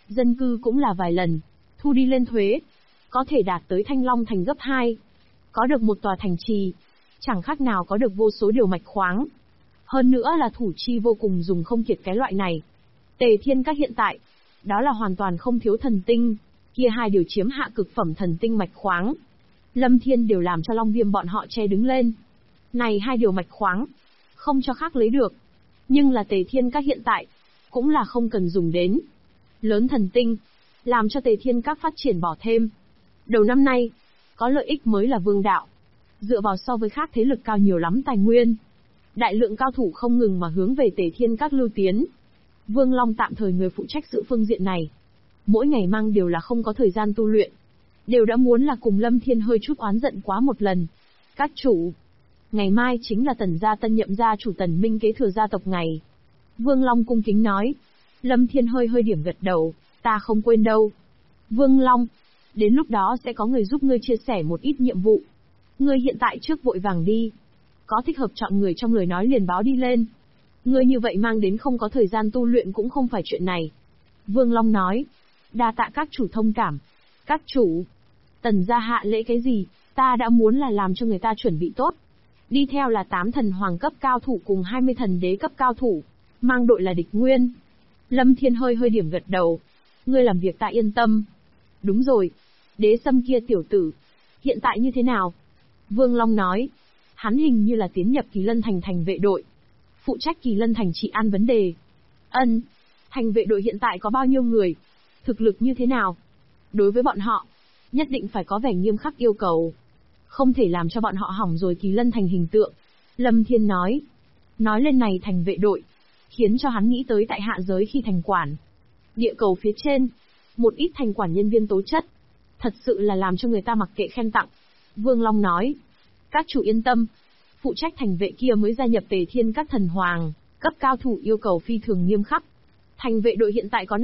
Dân cư cũng là vài lần, thu đi lên thuế, có thể đạt tới Thanh Long thành gấp 2. Có được một tòa thành trì, chẳng khác nào có được vô số điều mạch khoáng. Hơn nữa là thủ chi vô cùng dùng không kiệt cái loại này. Tề Thiên Các hiện tại, đó là hoàn toàn không thiếu thần tinh, kia hai điều chiếm hạ cực phẩm thần tinh mạch khoáng. Lâm Thiên đều làm cho Long Viêm bọn họ che đứng lên. Này hai điều mạch khoáng, không cho khác lấy được. Nhưng là Tề Thiên Các hiện tại, cũng là không cần dùng đến. Lớn thần tinh, làm cho Tề Thiên Các phát triển bỏ thêm. Đầu năm nay, có lợi ích mới là vương đạo. Dựa vào so với khác thế lực cao nhiều lắm tài nguyên. Đại lượng cao thủ không ngừng mà hướng về Tề Thiên Các lưu tiến. Vương Long tạm thời người phụ trách sự phương diện này. Mỗi ngày mang đều là không có thời gian tu luyện. Đều đã muốn là cùng Lâm Thiên hơi chút oán giận quá một lần. Các chủ, ngày mai chính là Tần gia tân nhậm gia chủ Tần Minh kế thừa gia tộc ngày. Vương Long cung kính nói. Lâm Thiên hơi điểm gật đầu, ta không quên đâu. Vương Long, đến lúc đó sẽ có người giúp ngươi chia sẻ một ít nhiệm vụ. Ngươi hiện tại trước vội vàng đi. Có thích hợp chọn người trong lời nói liền báo đi lên. Ngươi như vậy mang đến không có thời gian tu luyện cũng không phải chuyện này. Vương Long nói. Đa tạ các chủ thông cảm. Các chủ, Tần gia hạ lễ cái gì, ta đã muốn là làm cho người ta chuẩn bị tốt. Đi theo là 8 thần hoàng cấp cao thủ cùng 20 thần đế cấp cao thủ. Mang đội là địch nguyên. Lâm Thiên hơi điểm gật đầu. Ngươi làm việc ta yên tâm. Đúng rồi. Đế Sâm kia tiểu tử, hiện tại như thế nào? Vương Long nói. Hắn hình như là tiến nhập Kỳ Lân Thành thành vệ đội. Phụ trách Kỳ Lân Thành trị an vấn đề. Ân. Thành vệ đội hiện tại có bao nhiêu người? Thực lực như thế nào? Đối với bọn họ, nhất định phải có vẻ nghiêm khắc yêu cầu. Không thể làm cho bọn họ hỏng rồi Kỳ Lân Thành hình tượng. Lâm Thiên nói. Nói lên này thành vệ đội, khiến cho hắn nghĩ tới tại hạ giới khi thành quản. Địa cầu phía trên, một ít thành quản nhân viên tố chất. Thật sự là làm cho người ta mặc kệ khen tặng. Vương Long nói. Các chủ yên tâm. Phụ trách thành vệ kia mới gia nhập Tề Thiên Các thần hoàng, cấp cao thủ yêu cầu phi thường nghiêm khắc. Thành vệ đội hiện tại có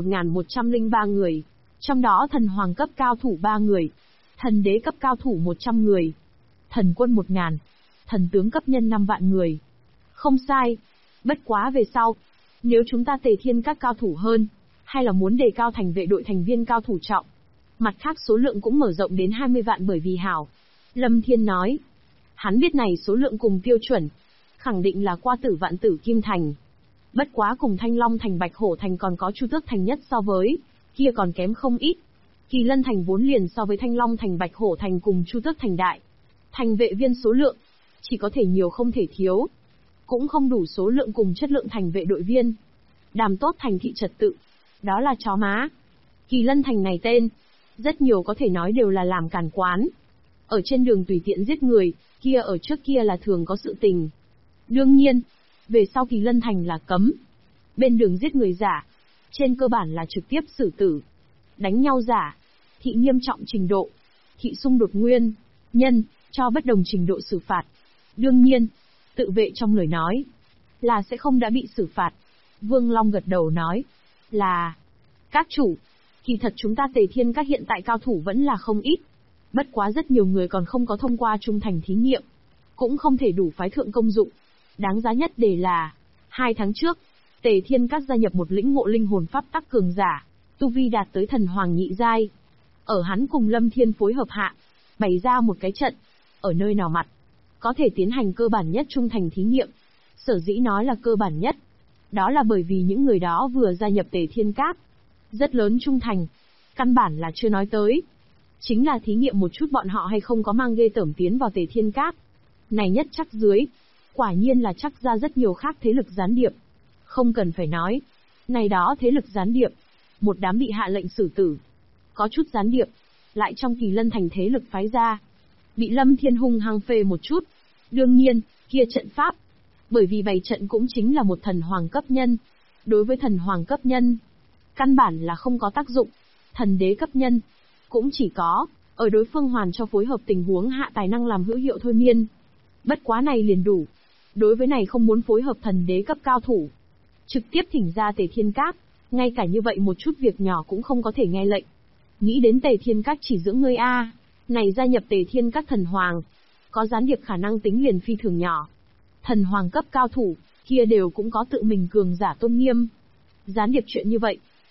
5.1103 người. Trong đó thần hoàng cấp cao thủ 3 người. Thần đế cấp cao thủ 100 người. Thần quân 1.000. Thần tướng cấp nhân 5 vạn người. Không sai. Bất quá về sau, nếu chúng ta Tề Thiên Các cao thủ hơn, hay là muốn đề cao thành vệ đội thành viên cao thủ trọng. Mặt khác số lượng cũng mở rộng đến 20 vạn bởi vì hảo. Lâm Thiên nói. Hắn biết này số lượng cùng tiêu chuẩn. Khẳng định là qua tử vạn tử kim thành. Bất quá cùng Thanh Long thành Bạch Hổ thành còn có Chu Tước thành nhất so với, kia còn kém không ít. Kỳ Lân thành vốn liền so với Thanh Long thành Bạch Hổ thành cùng Chu Tước thành đại. Thành vệ viên số lượng, chỉ có thể nhiều không thể thiếu. Cũng không đủ số lượng cùng chất lượng thành vệ đội viên. Đàm tốt thành thị trật tự. Đó là chó má. Kỳ Lân thành này tên, rất nhiều có thể nói đều là làm càn quán. Ở trên đường tùy tiện giết người, kia ở trước kia là thường có sự tình. Đương nhiên, về sau Kỳ Lân thành là cấm. Bên đường giết người giả, trên cơ bản là trực tiếp xử tử. Đánh nhau giả, thị nghiêm trọng trình độ, thị xung đột nguyên, nhân, cho bất đồng trình độ xử phạt. Đương nhiên, tự vệ trong lời nói, là sẽ không đã bị xử phạt. Vương Long gật đầu nói, là, các chủ, kỳ thật chúng ta Tề Thiên Các hiện tại cao thủ vẫn là không ít. Bất quá rất nhiều người còn không có thông qua trung thành thí nghiệm, cũng không thể đủ phái thượng công dụng. Đáng giá nhất để là, 2 tháng trước, Tề Thiên Các gia nhập một lĩnh ngộ linh hồn pháp tắc cường giả, tu vi đạt tới thần hoàng nhị giai. Ở hắn cùng Lâm Thiên phối hợp hạ, bày ra một cái trận, ở nơi nào mặt, có thể tiến hành cơ bản nhất trung thành thí nghiệm. Sở dĩ nói là cơ bản nhất, đó là bởi vì những người đó vừa gia nhập Tề Thiên Các, rất lớn trung thành, căn bản là chưa nói tới. Chính là thí nghiệm một chút bọn họ hay không có mang ghê tởm tiến vào Tề Thiên Các. Này nhất chắc dưới, quả nhiên là chắc ra rất nhiều khác thế lực gián điệp. Không cần phải nói, này đó thế lực gián điệp, một đám bị hạ lệnh xử tử. Có chút gián điệp, lại trong Kỳ Lân thành thế lực phái ra, bị Lâm Thiên hung hăng phê một chút. Đương nhiên, kia trận pháp, bởi vì bày trận cũng chính là một thần hoàng cấp nhân. Đối với thần hoàng cấp nhân, căn bản là không có tác dụng. Thần đế cấp nhân, cũng chỉ có, ở đối phương hoàn cho phối hợp tình huống hạ tài năng làm hữu hiệu thôi miên. Bất quá này liền đủ. Đối với này không muốn phối hợp thần đế cấp cao thủ, trực tiếp thỉnh ra Tề Thiên Các, ngay cả như vậy một chút việc nhỏ cũng không có thể nghe lệnh. Nghĩ đến Tề Thiên Các chỉ dưỡng ngươi a, này gia nhập Tề Thiên Các thần hoàng, có gián điệp khả năng tính liền phi thường nhỏ. Thần hoàng cấp cao thủ, kia đều cũng có tự mình cường giả tôn nghiêm. Gián điệp chuyện như vậy,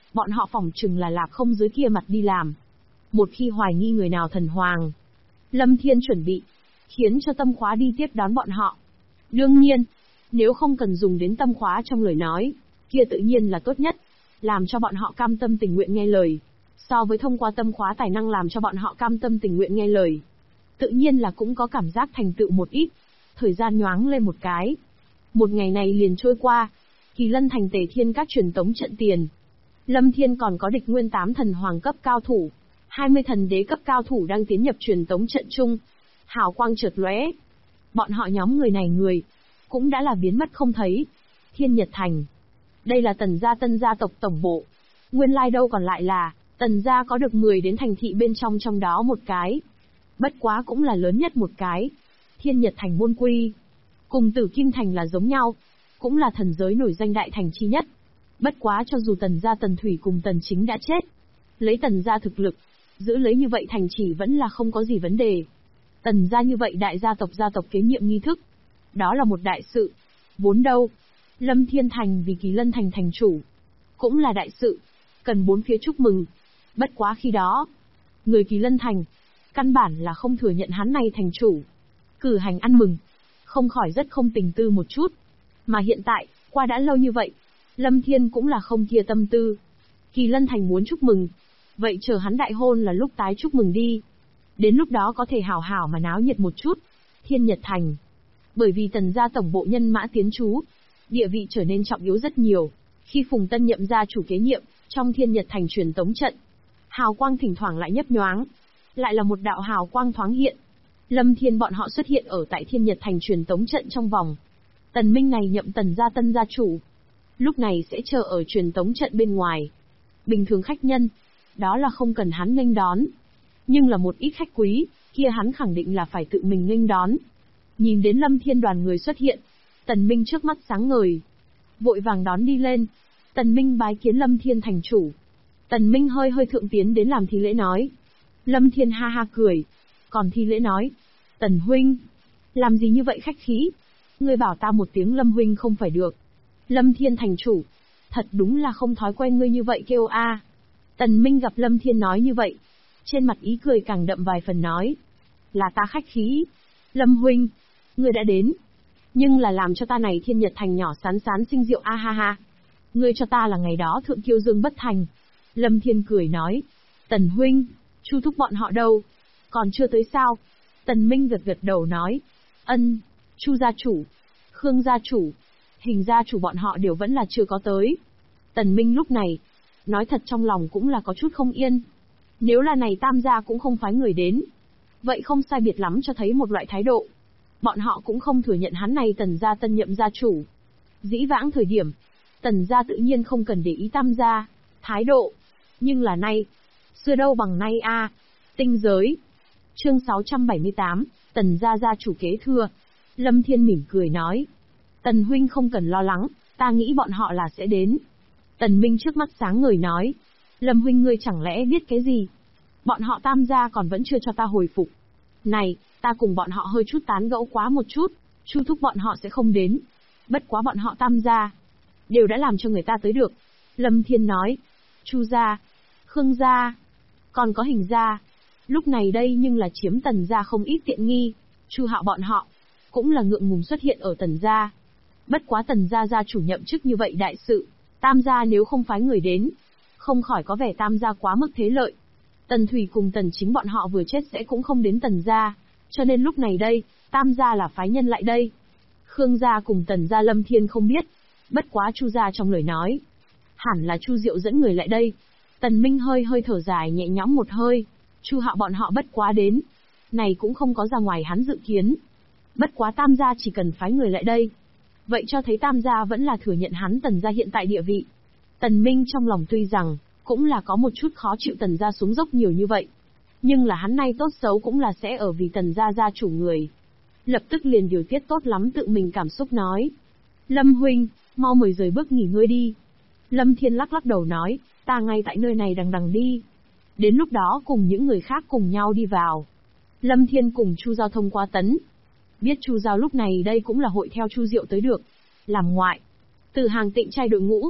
Bọn họ phỏng chừng là Lạc Không dưới kia mặt đi làm. Một khi hoài nghi người nào thần hoàng, Lâm Thiên chuẩn bị, khiến cho tâm khóa đi tiếp đón bọn họ. Đương nhiên, nếu không cần dùng đến tâm khóa trong lời nói, kia tự nhiên là tốt nhất, làm cho bọn họ cam tâm tình nguyện nghe lời. So với thông qua tâm khóa tài năng làm cho bọn họ cam tâm tình nguyện nghe lời, tự nhiên là cũng có cảm giác thành tựu một ít. Thời gian nhoáng lên một cái. Một ngày này liền trôi qua, Kỳ Lân thành Tề Thiên các truyền tống trận tiền. Lâm Thiên còn có địch nguyên 8 thần hoàng cấp cao thủ, 20 thần đế cấp cao thủ đang tiến nhập truyền tống trận chung. Hào quang chợt lóe. Bọn họ nhóm người này cũng đã là biến mất không thấy. Thiên Nhật Thành. Đây là Tần gia Tân gia tộc tổng bộ. Nguyên lai đâu còn lại là, Tần gia có được 10 đến thành thị bên trong đó một cái. Bất quá cũng là lớn nhất một cái. Thiên Nhật Thành môn quy. Cùng Tử Kim Thành là giống nhau. Cũng là thần giới nổi danh đại thành chi nhất. Bất quá cho dù Tần gia Tần Thủy cùng Tần Chính đã chết, lấy Tần gia thực lực, giữ lấy như vậy thành chỉ vẫn là không có gì vấn đề. Tần gia như vậy đại gia tộc kế nhiệm nghi thức, đó là một đại sự. Vốn đâu, Lâm Thiên Thành vì Kỳ Lân Thành thành chủ, cũng là đại sự, cần bốn phía chúc mừng. Bất quá khi đó, người Kỳ Lân Thành, căn bản là không thừa nhận hắn này thành chủ. Cử hành ăn mừng, không khỏi rất không tình tư một chút. Mà hiện tại, qua đã lâu như vậy, Lâm Thiên cũng là không kia tâm tư. Kỳ Lân Thành muốn chúc mừng, vậy chờ hắn đại hôn là lúc tái chúc mừng đi. Đến lúc đó có thể hảo hảo mà náo nhiệt một chút. Thiên Nhật Thành. Bởi vì Tần gia tổng bộ nhân mã tiến trú, địa vị trở nên trọng yếu rất nhiều. Khi Phùng Tân nhậm gia chủ kế nhiệm, trong Thiên Nhật Thành truyền tống trận, hào quang thỉnh thoảng lại nhấp nhoáng. Lại là một đạo hào quang thoáng hiện. Lâm Thiên bọn họ xuất hiện ở tại Thiên Nhật Thành truyền tống trận trong vòng. Tần Minh này nhậm Tần gia Tân gia chủ, lúc này sẽ chờ ở truyền tống trận bên ngoài. Bình thường khách nhân, đó là không cần hắn nghênh đón. Nhưng là một ít khách quý, kia hắn khẳng định là phải tự mình nghênh đón. Nhìn đến Lâm Thiên đoàn người xuất hiện, Tần Minh trước mắt sáng ngời, vội vàng đón đi lên. Tần Minh bái kiến Lâm Thiên thành chủ. Tần Minh hơi thượng tiến đến làm thi lễ nói. Lâm Thiên ha ha cười, còn thi lễ nói, Tần huynh, làm gì như vậy khách khí? Ngươi bảo ta một tiếng Lâm huynh không phải được. Lâm Thiên thành chủ, thật đúng là không thói quen ngươi như vậy kêu a. Tần Minh gặp Lâm Thiên nói như vậy, trên mặt ý cười càng đậm vài phần nói, là ta khách khí. Lâm huynh, ngươi đã đến, nhưng là làm cho ta này Thiên Nhật Thành nhỏ sán xinh rượu a ha ha. Ngươi cho ta là ngày đó thượng kiêu dương bất thành. Lâm Thiên cười nói, Tần huynh, Chu thúc bọn họ đâu? Còn chưa tới sao? Tần Minh gật đầu nói, ân, Chu gia chủ, Khương gia chủ, Hình gia chủ bọn họ đều vẫn là chưa có tới. Tần Minh lúc này, nói thật trong lòng cũng là có chút không yên. Nếu là này Tam gia cũng không phái người đến, vậy không sai biệt lắm cho thấy một loại thái độ. Bọn họ cũng không thừa nhận hắn này Tần gia tân nhậm gia chủ. Dĩ vãng thời điểm, Tần gia tự nhiên không cần để ý Tam gia thái độ, nhưng là nay, xưa đâu bằng nay a. Tinh giới. Chương 678, Tần gia gia chủ kế thừa. Lâm Thiên mỉm cười nói, Tần huynh không cần lo lắng, ta nghĩ bọn họ là sẽ đến. Tần Minh trước mắt sáng ngời nói, Lâm huynh ngươi chẳng lẽ biết cái gì? Bọn họ Tam gia còn vẫn chưa cho ta hồi phục. Này, ta cùng bọn họ hơi chút tán gẫu quá một chút, Chu thúc bọn họ sẽ không đến. Bất quá bọn họ Tam gia đều đã làm cho người ta tới được. Lâm Thiên nói, Chu gia, Khương gia, còn có Hình gia. Lúc này đây nhưng là chiếm Tần gia không ít tiện nghi. Chu Hạo bọn họ cũng là ngượng ngùng xuất hiện ở Tần gia. Bất quá Tần gia gia chủ nhậm chức như vậy đại sự, Tam gia nếu không phái người đến, không khỏi có vẻ Tam gia quá mức thế lợi. Tần Thủy cùng Tần Chính bọn họ vừa chết sẽ cũng không đến Tần gia, cho nên lúc này đây, Tam gia là phái nhân lại đây. Khương gia cùng Tần gia Lâm Thiên không biết, bất quá Chu gia trong lời nói, hẳn là Chu Diệu dẫn người lại đây. Tần Minh hơi thở dài nhẹ nhõm một hơi, Chu Hạo bọn họ bất quá đến, này cũng không có ra ngoài hắn dự kiến. Bất quá Tam gia chỉ cần phái người lại đây, vậy cho thấy Tam gia vẫn là thừa nhận hắn Tần gia hiện tại địa vị. Tần Minh trong lòng tuy rằng cũng là có một chút khó chịu Tần gia xuống dốc nhiều như vậy, nhưng là hắn nay tốt xấu cũng là sẽ ở vì Tần gia gia chủ người. Lập tức liền điều tiết tốt lắm tự mình cảm xúc nói, Lâm huynh, mau mời rời bước nghỉ ngơi đi. Lâm Thiên lắc đầu nói, ta ngay tại nơi này đằng đi. Đến lúc đó cùng những người khác cùng nhau đi vào. Lâm Thiên cùng Chu Giao thông qua tấn. Biết Chu Giao lúc này đây cũng là hội theo Chu Diệu tới được, làm ngoại. Từ hàng Tịnh trai đội ngũ,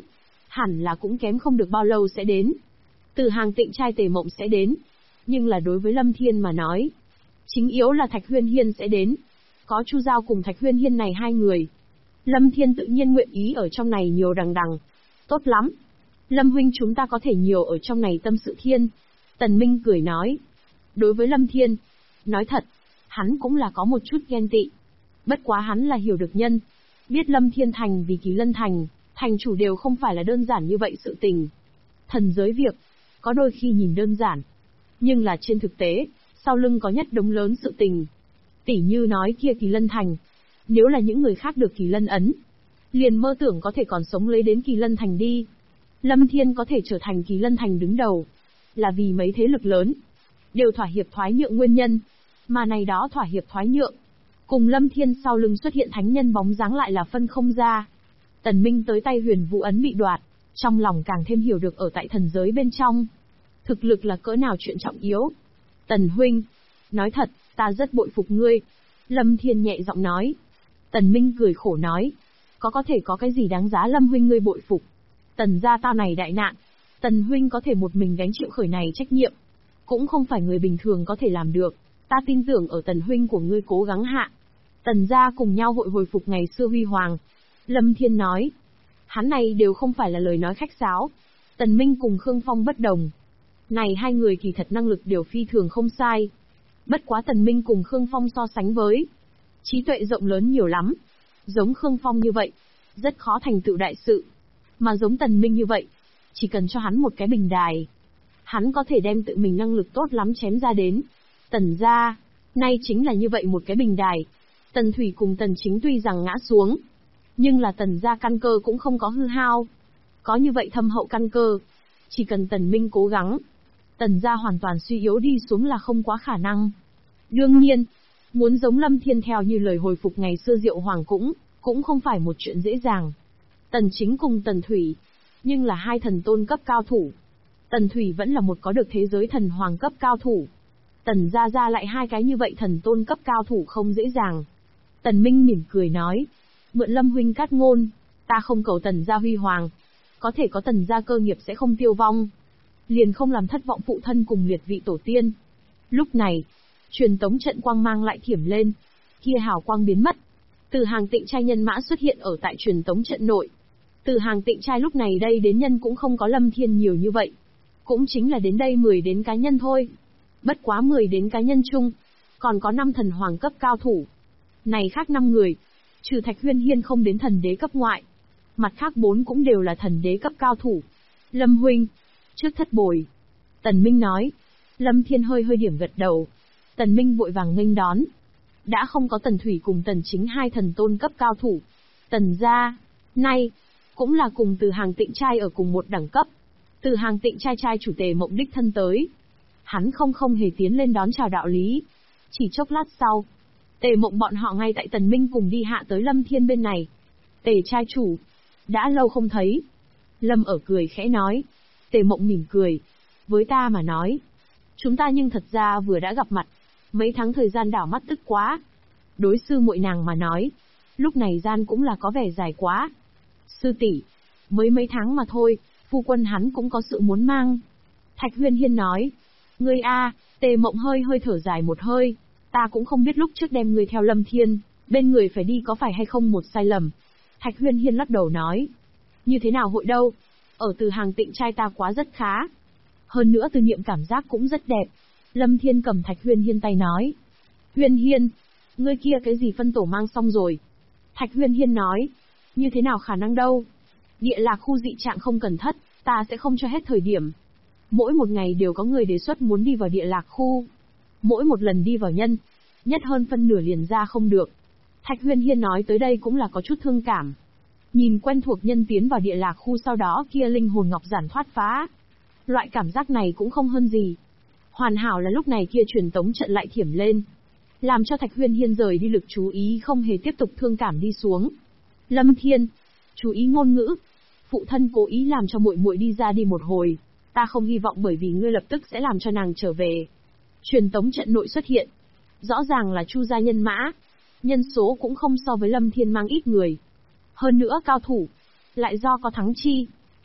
hẳn là cũng kém không được bao lâu sẽ đến. Từ hàng tịnh trai Tề Mộng sẽ đến. Nhưng là đối với Lâm Thiên mà nói, chính yếu là Thạch Huyên Hiên sẽ đến. Có Chu Giao cùng Thạch Huyên Hiên này hai người, Lâm Thiên tự nhiên nguyện ý ở trong này nhiều đằng đằng. Tốt lắm. Lâm huynh chúng ta có thể nhiều ở trong này tâm sự thiên. Tần Minh cười nói. Đối với Lâm Thiên, nói thật, hắn cũng là có một chút ghen tị. Bất quá hắn là hiểu được nhân. Biết Lâm Thiên thành vì Kỳ Lân thành, thành chủ đều không phải là đơn giản như vậy sự tình. Thần giới việc, có đôi khi nhìn đơn giản. Nhưng là trên thực tế, sau lưng có nhất đống lớn sự tình. Tỉ như nói kia Kỳ Lân thành, nếu là những người khác được Kỳ Lân ấn, liền mơ tưởng có thể còn sống lấy đến Kỳ Lân thành đi. Lâm Thiên có thể trở thành Kỳ Lân thành đứng đầu, là vì mấy thế lực lớn đều thỏa hiệp thoái nhượng nguyên nhân, mà này đó thỏa hiệp thoái nhượng, cùng Lâm Thiên sau lưng xuất hiện thánh nhân bóng dáng lại là phân không ra. Tần Minh tới tay Huyền Vũ ấn bị đoạt, trong lòng càng thêm hiểu được ở tại thần giới bên trong, thực lực là cỡ nào chuyện trọng yếu. Tần huynh, nói thật, ta rất bội phục ngươi. Lâm Thiên nhẹ giọng nói. Tần Minh cười khổ nói, có thể có cái gì đáng giá Lâm huynh ngươi bội phục. Tần gia tao này đại nạn, Tần huynh có thể một mình gánh chịu khởi này trách nhiệm, cũng không phải người bình thường có thể làm được. Ta tin tưởng ở Tần huynh của ngươi cố gắng hạ, Tần gia cùng nhau hội hồi phục ngày xưa huy hoàng. Lâm Thiên nói, hắn này đều không phải là lời nói khách sáo. Tần Minh cùng Khương Phong bất đồng. Này hai người kỳ thật năng lực đều phi thường không sai. Bất quá Tần Minh cùng Khương Phong so sánh với, trí tuệ rộng lớn nhiều lắm. Giống Khương Phong như vậy, rất khó thành tựu đại sự. Mà giống Tần Minh như vậy, chỉ cần cho hắn một cái bình đài, hắn có thể đem tự mình năng lực tốt lắm chém ra đến. Tần gia, nay chính là như vậy một cái bình đài. Tần Thủy cùng Tần Chính tuy rằng ngã xuống, nhưng là Tần gia căn cơ cũng không có hư hao. Có như vậy thâm hậu căn cơ, chỉ cần Tần Minh cố gắng, Tần gia hoàn toàn suy yếu đi xuống là không quá khả năng. Đương nhiên, muốn giống Lâm Thiên theo như lời hồi phục ngày xưa Diệu Hoàng cũng không phải một chuyện dễ dàng. Tần Chính cùng Tần Thủy, nhưng là hai thần tôn cấp cao thủ. Tần Thủy vẫn là một có được thế giới thần hoàng cấp cao thủ. Tần gia lại hai cái như vậy thần tôn cấp cao thủ không dễ dàng. Tần Minh mỉm cười nói, mượn Lâm huynh cát ngôn, ta không cầu Tần gia huy hoàng, có thể có Tần gia cơ nghiệp sẽ không tiêu vong, liền không làm thất vọng phụ thân cùng liệt vị tổ tiên. Lúc này, truyền tống trận quang mang lại thiểm lên, kia hào quang biến mất. Từ hàng tịnh trai nhân mã xuất hiện ở tại truyền tống trận nội. Từ hàng tịnh trai lúc này đây đến nhân cũng không có Lâm Thiên nhiều như vậy, cũng chính là đến đây 10 đến cá nhân thôi. Bất quá 10 đến cá nhân chung, còn có 5 thần hoàng cấp cao thủ. Này khác 5 người, trừ Thạch Huyên Hiên không đến thần đế cấp ngoại, mặt khác 4 cũng đều là thần đế cấp cao thủ. Lâm huynh, trước thất bồi. Tần Minh nói. Lâm Thiên hơi điểm gật đầu. Tần Minh vội vàng nghênh đón. Đã không có Tần Thủy cùng Tần Chính hai thần tôn cấp cao thủ. Tần gia, nay, cũng là cùng Từ hàng tịnh trai ở cùng một đẳng cấp. Từ hàng tịnh trai chủ Tề Mộng đích thân tới. Hắn không hề tiến lên đón chào đạo lý. Chỉ chốc lát sau, Tề Mộng bọn họ ngay tại Tần Minh cùng đi hạ tới Lâm Thiên bên này. Tề trai chủ, đã lâu không thấy. Lâm ở cười khẽ nói. Tề Mộng mỉm cười. Với ta mà nói, chúng ta nhưng thật ra vừa đã gặp mặt, mấy tháng thời gian đảo mắt tức quá. Đối sư muội nàng mà nói, lúc này gian cũng là có vẻ dài quá. Sư tỷ, mới mấy tháng mà thôi, phu quân hắn cũng có sự muốn mang. Thạch Huyên Hiên nói. Ngươi a, Tề Mộng hơi thở dài một hơi. Ta cũng không biết lúc trước đem ngươi theo Lâm Thiên, bên người phải đi có phải hay không một sai lầm. Thạch Huyên Hiên lắc đầu nói. Như thế nào hội đâu, ở Từ hàng tịnh trai ta quá rất khá. Hơn nữa từ niệm cảm giác cũng rất đẹp. Lâm Thiên cầm Thạch Huyên Hiên tay nói. Huyên Hiên, ngươi kia cái gì phân tổ mang xong rồi. Thạch Huyên Hiên nói. Như thế nào khả năng đâu. Địa lạc khu dị trạng không cần thất, ta sẽ không cho hết thời điểm. Mỗi một ngày đều có người đề xuất muốn đi vào địa lạc khu. Mỗi một lần đi vào nhân, nhất hơn phân nửa liền ra không được. Thạch Huyên Hiên nói tới đây cũng là có chút thương cảm. Nhìn quen thuộc nhân tiến vào địa lạc khu sau đó kia linh hồn ngọc giản thoát phá. Loại cảm giác này cũng không hơn gì. Hoàn hảo là lúc này kia truyền tống trận lại thiểm lên, làm cho Thạch Huyên Hiên rời đi lực chú ý không hề tiếp tục thương cảm đi xuống. Lâm Thiên, chú ý ngôn ngữ. Phụ thân cố ý làm cho muội muội đi ra đi một hồi, ta không hy vọng bởi vì ngươi lập tức sẽ làm cho nàng trở về. Truyền tống trận nội xuất hiện, rõ ràng là Chu gia nhân mã, nhân số cũng không so với Lâm Thiên mang ít người. Hơn nữa cao thủ, lại do có thắng chi,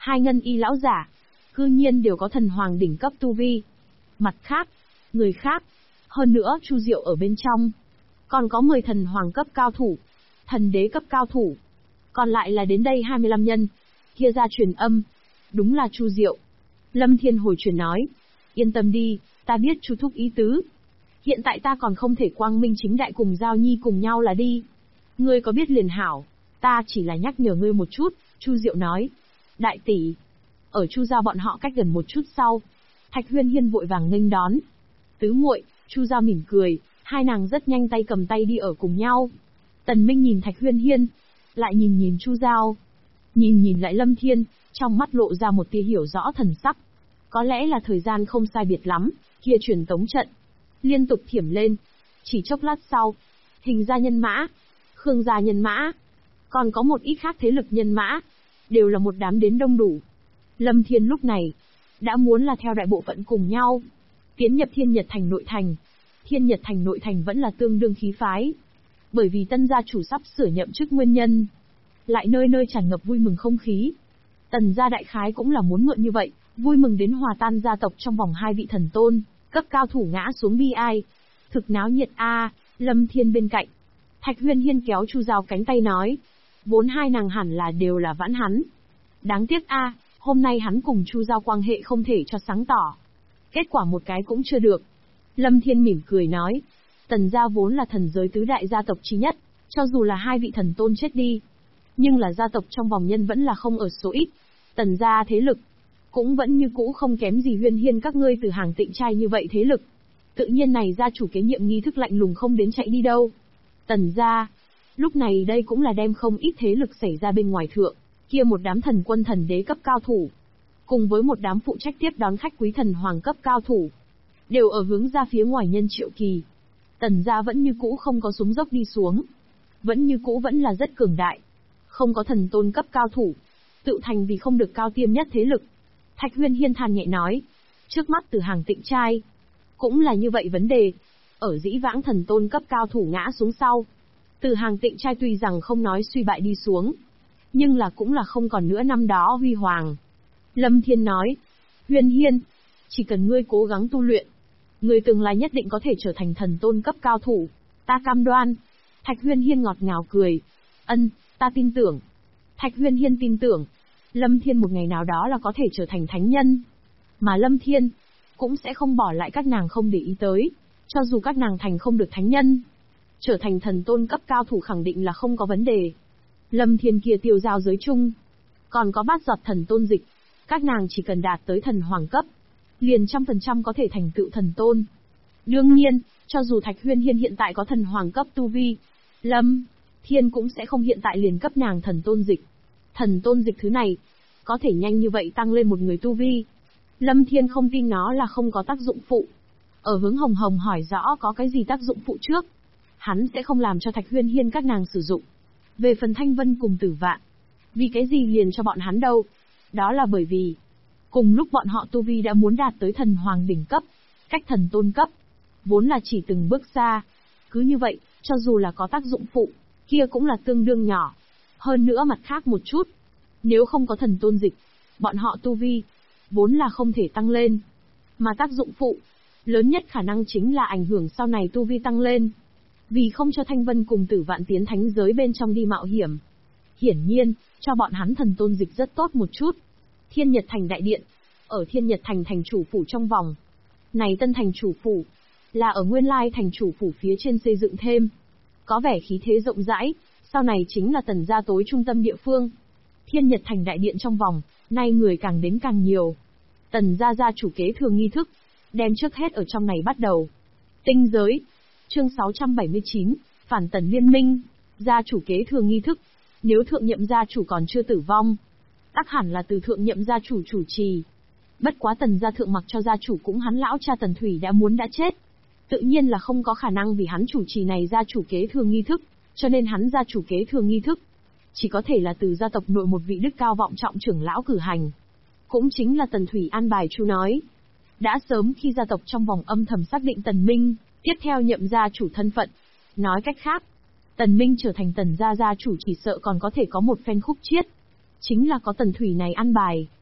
2 ngân y lão giả, cư nhiên đều có thần hoàng đỉnh cấp tu vi. Mặt khác, người khác, hơn nữa Chu Diệu ở bên trong, còn có 10 thần hoàng cấp cao thủ, thần đế cấp cao thủ. Còn lại là đến đây 25 nhân. Kia ra truyền âm, đúng là Chu Diệu. Lâm Thiên hồi truyền nói, yên tâm đi, ta biết Chu thúc ý tứ. Hiện tại ta còn không thể quang minh chính đại cùng Giao Nhi cùng nhau là đi. Ngươi có biết liền hảo, ta chỉ là nhắc nhở ngươi một chút, Chu Diệu nói. Đại tỷ. Ở Chu gia bọn họ cách gần một chút sau, Thạch Huyên Hiên vội vàng nghênh đón. Tứ muội, Chu gia mỉm cười, hai nàng rất nhanh tay cầm tay đi ở cùng nhau. Tần Minh nhìn Thạch Huyên Hiên, lại nhìn Chu Giao, nhìn lại Lâm Thiên, trong mắt lộ ra một tia hiểu rõ thần sắc. Có lẽ là thời gian không sai biệt lắm, kia truyền tống trận liên tục thiểm lên. Chỉ chốc lát sau, Hình gia nhân mã, Khương gia nhân mã, còn có một ít khác thế lực nhân mã, đều là một đám đến đông đủ. Lâm Thiên lúc này đã muốn là theo đại bộ phận cùng nhau tiến nhập Thiên Nhật Thành nội thành. Thiên Nhật Thành nội thành vẫn là tương đương khí phái, bởi vì tân gia chủ sắp sửa nhậm chức nguyên nhân, lại nơi nơi tràn ngập vui mừng không khí. Tần gia đại khái cũng là muốn mượn như vậy, vui mừng đến hòa tan gia tộc trong vòng 2 vị thần tôn cấp cao thủ ngã xuống bi ai. Thực náo nhiệt a. Lâm Thiên bên cạnh, Thạch Huyên Hiên kéo Chu Giao cánh tay nói, vốn hai nàng hẳn là đều là vãn hắn. Đáng tiếc a, hôm nay hắn cùng Chu Giao quan hệ không thể cho sáng tỏ. Kết quả một cái cũng chưa được. Lâm Thiên mỉm cười nói, Tần gia vốn là thần giới tứ đại gia tộc chí nhất, cho dù là 2 vị thần tôn chết đi, nhưng là gia tộc trong vòng nhân vẫn là không ở số ít. Tần gia thế lực cũng vẫn như cũ không kém gì Huyên Hiên các ngươi từ hàng tịnh trai như vậy thế lực. Tự nhiên này gia chủ kế nhiệm nghi thức lạnh lùng không đến chạy đi đâu. Tần gia, lúc này đây cũng là đem không ít thế lực xảy ra bên ngoài thượng, kia một đám thần quân thần đế cấp cao thủ, cùng với một đám phụ trách tiếp đón khách quý thần hoàng cấp cao thủ, đều ở hướng ra phía ngoài nhân triệu kỳ. Tần gia vẫn như cũ không có xuống dốc đi xuống, vẫn như cũ vẫn là rất cường đại, không có thần tôn cấp cao thủ, tự thành vì không được cao tiêm nhất thế lực. Thạch Huyên Hiên than nhẹ nói, trước mắt từ hàng tịnh trai, cũng là như vậy vấn đề. Ở dĩ vãng thần tôn cấp cao thủ ngã xuống sau, từ hàng tịnh trai tuy rằng không nói suy bại đi xuống, nhưng là cũng là không còn nữa năm đó huy hoàng. Lâm Thiên nói, Huyên Hiên, chỉ cần ngươi cố gắng tu luyện, ngươi tương lai nhất định có thể trở thành thần tôn cấp cao thủ, ta cam đoan. Thạch Huyên Hiên ngọt ngào cười, ân, ta tin tưởng. Thạch Huyên Hiên tin tưởng, Lâm Thiên một ngày nào đó là có thể trở thành thánh nhân, mà Lâm Thiên cũng sẽ không bỏ lại các nàng không để ý tới, cho dù các nàng thành không được thánh nhân, trở thành thần tôn cấp cao thủ khẳng định là không có vấn đề. Lâm Thiên kia tiêu giao giới chung, còn có bát giọt thần tôn dịch, các nàng chỉ cần đạt tới thần hoàng cấp, liền 100% có thể thành tựu thần tôn. Đương nhiên, cho dù Thạch Huyên Hiên hiện tại có thần hoàng cấp tu vi, Lâm Thiên cũng sẽ không hiện tại liền cấp nàng thần tôn dịch. Thần tôn dịch thứ này, có thể nhanh như vậy tăng lên một người tu vi. Lâm Thiên không tin nó là không có tác dụng phụ. Ở hướng Hồng Hồng hỏi rõ có cái gì tác dụng phụ trước, hắn sẽ không làm cho Thạch Huyên Hiên các nàng sử dụng. Về phần Thanh Vân cùng Tử Vạn, vì cái gì liền cho bọn hắn đâu? Đó là bởi vì, cùng lúc bọn họ tu vi đã muốn đạt tới thần hoàng đỉnh cấp, cách thần tôn cấp, vốn là chỉ từng bước xa. Cứ như vậy, cho dù là có tác dụng phụ, kia cũng là tương đương nhỏ. Hơn nữa mặt khác một chút, nếu không có thần tôn dịch, bọn họ tu vi vốn là không thể tăng lên. Mà tác dụng phụ lớn nhất khả năng chính là ảnh hưởng sau này tu vi tăng lên. Vì không cho Thanh Vân cùng Tử Vạn tiến thánh giới bên trong đi mạo hiểm, hiển nhiên, cho bọn hắn thần tôn dịch rất tốt một chút. Thiên Nhật Thành đại điện, ở Thiên Nhật Thành thành chủ phủ trong vòng. Này tân thành chủ phủ, là ở nguyên lai thành chủ phủ phía trên xây dựng thêm. Có vẻ khí thế rộng rãi, sau này chính là Tần gia tối trung tâm địa phương. Thiên Nhật Thành đại điện trong vòng, nay người càng đến càng nhiều. Tần gia gia chủ kế thừa nghi thức, đem trước hết ở trong này bắt đầu. Tinh giới, chương 679, phản Tần liên minh, gia chủ kế thừa nghi thức. Nếu thượng nhậm gia chủ còn chưa tử vong, tắc hẳn là từ thượng nhậm gia chủ chủ trì. Bất quá Tần gia thượng mặc cho gia chủ cũng hắn lão cha Tần Thủy đã muốn đã chết, tự nhiên là không có khả năng vì hắn chủ trì này gia chủ kế thừa nghi thức, cho nên hắn gia chủ kế thừa nghi thức chỉ có thể là từ gia tộc nội một vị đức cao vọng trọng trưởng lão cử hành. Cũng chính là Tần Thủy an bài chu nói. Đã sớm khi gia tộc trong vòng âm thầm xác định Tần Minh tiếp theo nhậm gia chủ thân phận. Nói cách khác, Tần Minh trở thành Tần gia gia chủ chỉ sợ còn có thể có một phen khúc chiết. Chính là có Tần Thủy này an bài,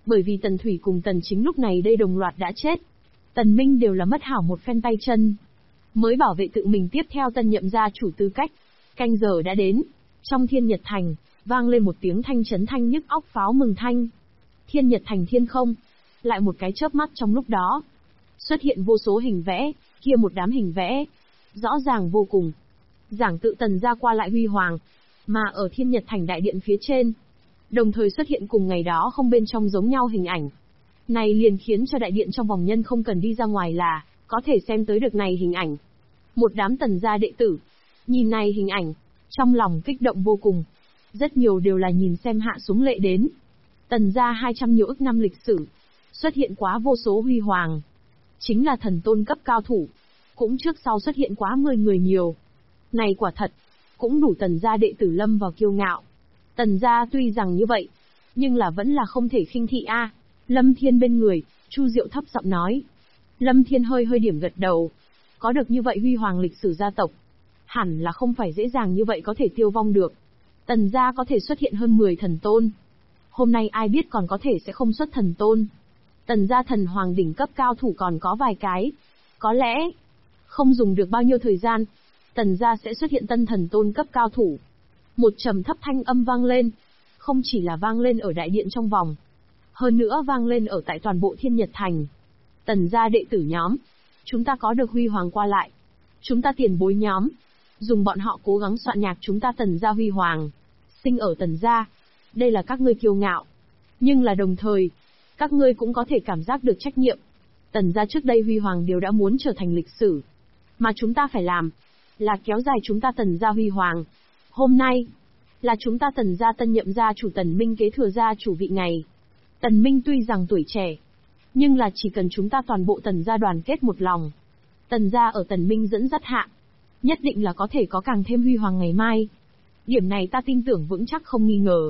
Bởi vì Tần Thủy cùng Tần Chính lúc này đây đồng loạt đã chết. Tần Minh đều là mất hảo một phen tay chân, mới bảo vệ tự mình tiếp theo tân nhậm gia chủ tư cách. Canh giờ đã đến. Trong Thiên Nhật Thành, vang lên một tiếng thanh chấn thanh nhức óc pháo mừng thanh. Thiên Nhật Thành thiên không. Lại một cái chớp mắt trong lúc đó. Xuất hiện vô số hình vẽ, kia một đám hình vẽ. Rõ ràng vô cùng. Giảng tự Tần gia qua lại huy hoàng. Mà ở Thiên Nhật Thành đại điện phía trên, đồng thời xuất hiện cùng ngày đó không bên trong giống nhau hình ảnh. Này liền khiến cho đại điện trong vòng nhân không cần đi ra ngoài là, có thể xem tới được này hình ảnh. Một đám Tần gia đệ tử, nhìn này hình ảnh, trong lòng kích động vô cùng. Rất nhiều đều là nhìn xem hạ xuống lệ đến. Tần gia 200 nhiều ức năm lịch sử, xuất hiện quá vô số huy hoàng. Chính là thần tôn cấp cao thủ, cũng trước sau xuất hiện quá 10 người nhiều. Này quả thật, cũng đủ Tần gia đệ tử lâm vào kiêu ngạo. Tần gia tuy rằng như vậy, nhưng là vẫn là không thể khinh thị a. Lâm Thiên bên người, Chu Diệu thấp giọng nói. Lâm Thiên hơi hơi điểm gật đầu. Có được như vậy huy hoàng lịch sử gia tộc, hẳn là không phải dễ dàng như vậy có thể tiêu vong được. Tần gia có thể xuất hiện hơn 10 thần tôn. Hôm nay ai biết còn có thể sẽ không xuất thần tôn. Tần gia thần hoàng đỉnh cấp cao thủ còn có vài cái. Có lẽ, không dùng được bao nhiêu thời gian, Tần gia sẽ xuất hiện tân thần tôn cấp cao thủ. Một trầm thấp thanh âm vang lên. Không chỉ là vang lên ở đại điện trong vòng, hơn nữa vang lên ở tại toàn bộ Thiên Nhật Thành. Tần gia đệ tử nhóm, chúng ta có được huy hoàng qua lại. Chúng ta tiền bối nhóm, dùng bọn họ cố gắng soạn nhạc chúng ta Tần gia huy hoàng. Sinh ở Tần gia, đây là các ngươi kiêu ngạo. Nhưng là đồng thời, các ngươi cũng có thể cảm giác được trách nhiệm. Tần gia trước đây huy hoàng đều đã muốn trở thành lịch sử. Mà chúng ta phải làm, là kéo dài chúng ta Tần gia huy hoàng. Hôm nay, là chúng ta Tần gia tân nhậm gia chủ Tần Minh kế thừa gia chủ vị ngày. Tần Minh tuy rằng tuổi trẻ, nhưng là chỉ cần chúng ta toàn bộ Tần gia đoàn kết một lòng. Tần gia ở Tần Minh dẫn dắt hạ, nhất định là có thể có càng thêm huy hoàng ngày mai. Điểm này ta tin tưởng vững chắc không nghi ngờ.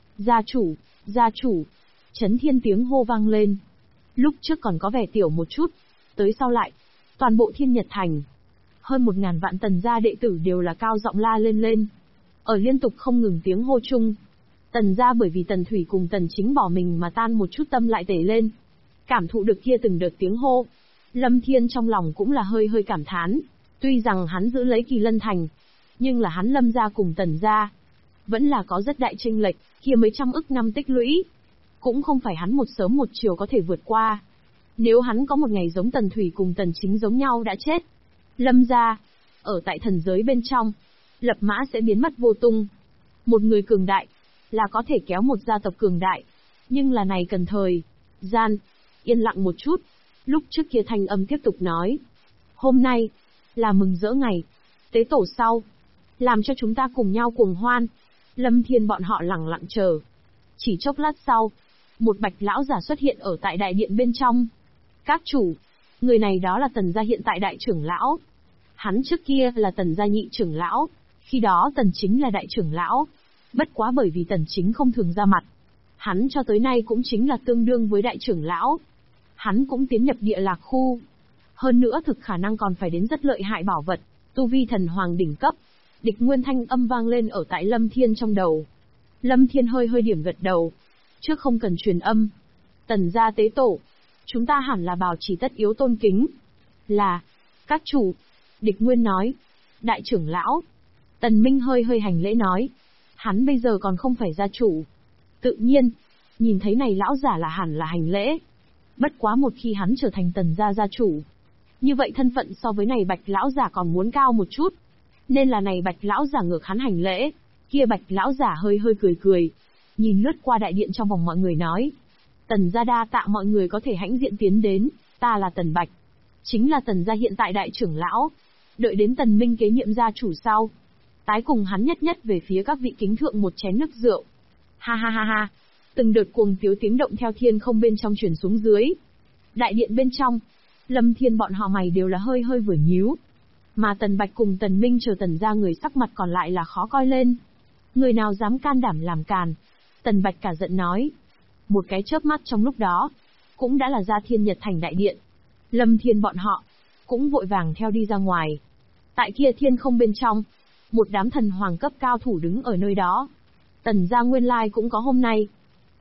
Gia chủ, Chấn Thiên tiếng hô vang lên. Lúc trước còn có vẻ tiểu một chút, tới sau lại, toàn bộ Thiên Nhật Thành, hơn 1000 vạn Tần gia đệ tử đều là cao giọng la lên. Ở liên tục không ngừng tiếng hô chung, Tần gia bởi vì Tần Thủy cùng Tần Chính bỏ mình mà tan một chút tâm lại tể lên. Cảm thụ được kia từng đợt tiếng hô, Lâm Thiên trong lòng cũng là hơi hơi cảm thán. Tuy rằng hắn giữ lấy Kỳ Lân Thành, nhưng là hắn Lâm gia cùng Tần gia vẫn là có rất đại chênh lệch, kia mấy trăm ức năm tích lũy, cũng không phải hắn một sớm một chiều có thể vượt qua. Nếu hắn có một ngày giống Tần Thủy cùng Tần Chính giống nhau đã chết, Lâm gia ở tại thần giới bên trong, lập mã sẽ biến mất vô tung. Một người cường đại là có thể kéo một gia tộc cường đại, nhưng là này cần thời gian. Yên lặng một chút, lúc trước kia thanh âm tiếp tục nói. Hôm nay, là mừng rỡ ngày, tế tổ sau, làm cho chúng ta cùng nhau cuồng hoan. Lâm Thiên bọn họ lẳng lặng chờ. Chỉ chốc lát sau, một bạch lão giả xuất hiện ở tại đại điện bên trong. Các chủ, người này đó là Tần gia hiện tại đại trưởng lão. Hắn trước kia là Tần gia nhị trưởng lão, khi đó Tần Chính là đại trưởng lão. Bất quá bởi vì Tần Chính không thường ra mặt, hắn cho tới nay cũng chính là tương đương với đại trưởng lão. Hắn cũng tiến nhập địa lạc khu. Hơn nữa thực khả năng còn phải đến rất lợi hại bảo vật, tu vi thần hoàng đỉnh cấp. Địch nguyên thanh âm vang lên ở tại Lâm Thiên trong đầu. Lâm Thiên hơi hơi điểm gật đầu. Trước không cần truyền âm. Tần gia tế tổ, chúng ta hẳn là bảo trì tất yếu tôn kính. Là, các chủ. Địch nguyên nói. Đại trưởng lão. Tần Minh hơi hơi hành lễ nói. Hắn bây giờ còn không phải gia chủ. Tự nhiên, nhìn thấy này lão giả là hẳn là hành lễ. Bất quá một khi hắn trở thành Tần gia gia chủ, như vậy thân phận so với này bạch lão giả còn muốn cao một chút. Nên là này bạch lão giả ngược hắn hành lễ. Kia bạch lão giả hơi hơi cười, nhìn lướt qua đại điện trong vòng mọi người nói. Tần gia đa tạ mọi người có thể hãnh diện tiến đến, ta là Tần Bạch. Chính là Tần gia hiện tại đại trưởng lão. Đợi đến Tần Minh kế nhiệm gia chủ sau, tái cùng hắn nhất về phía các vị kính thượng một chén nước rượu. Ha ha ha ha. Từng đợt cuồng tiếu tiếng động theo thiên không bên trong truyền xuống dưới. Đại điện bên trong, Lâm Thiên bọn họ mày đều là hơi hơi vừa nhíu. Mà Tần Bạch cùng Tần Minh chờ Tần gia người sắc mặt còn lại là khó coi lên. Người nào dám can đảm làm càn? Tần Bạch cả giận nói. Một cái chớp mắt trong lúc đó, cũng đã là ra Thiên Nhật Thành đại điện. Lâm Thiên bọn họ cũng vội vàng theo đi ra ngoài. Tại kia thiên không bên trong, một đám thần hoàng cấp cao thủ đứng ở nơi đó. Tần gia nguyên lai cũng có hôm nay.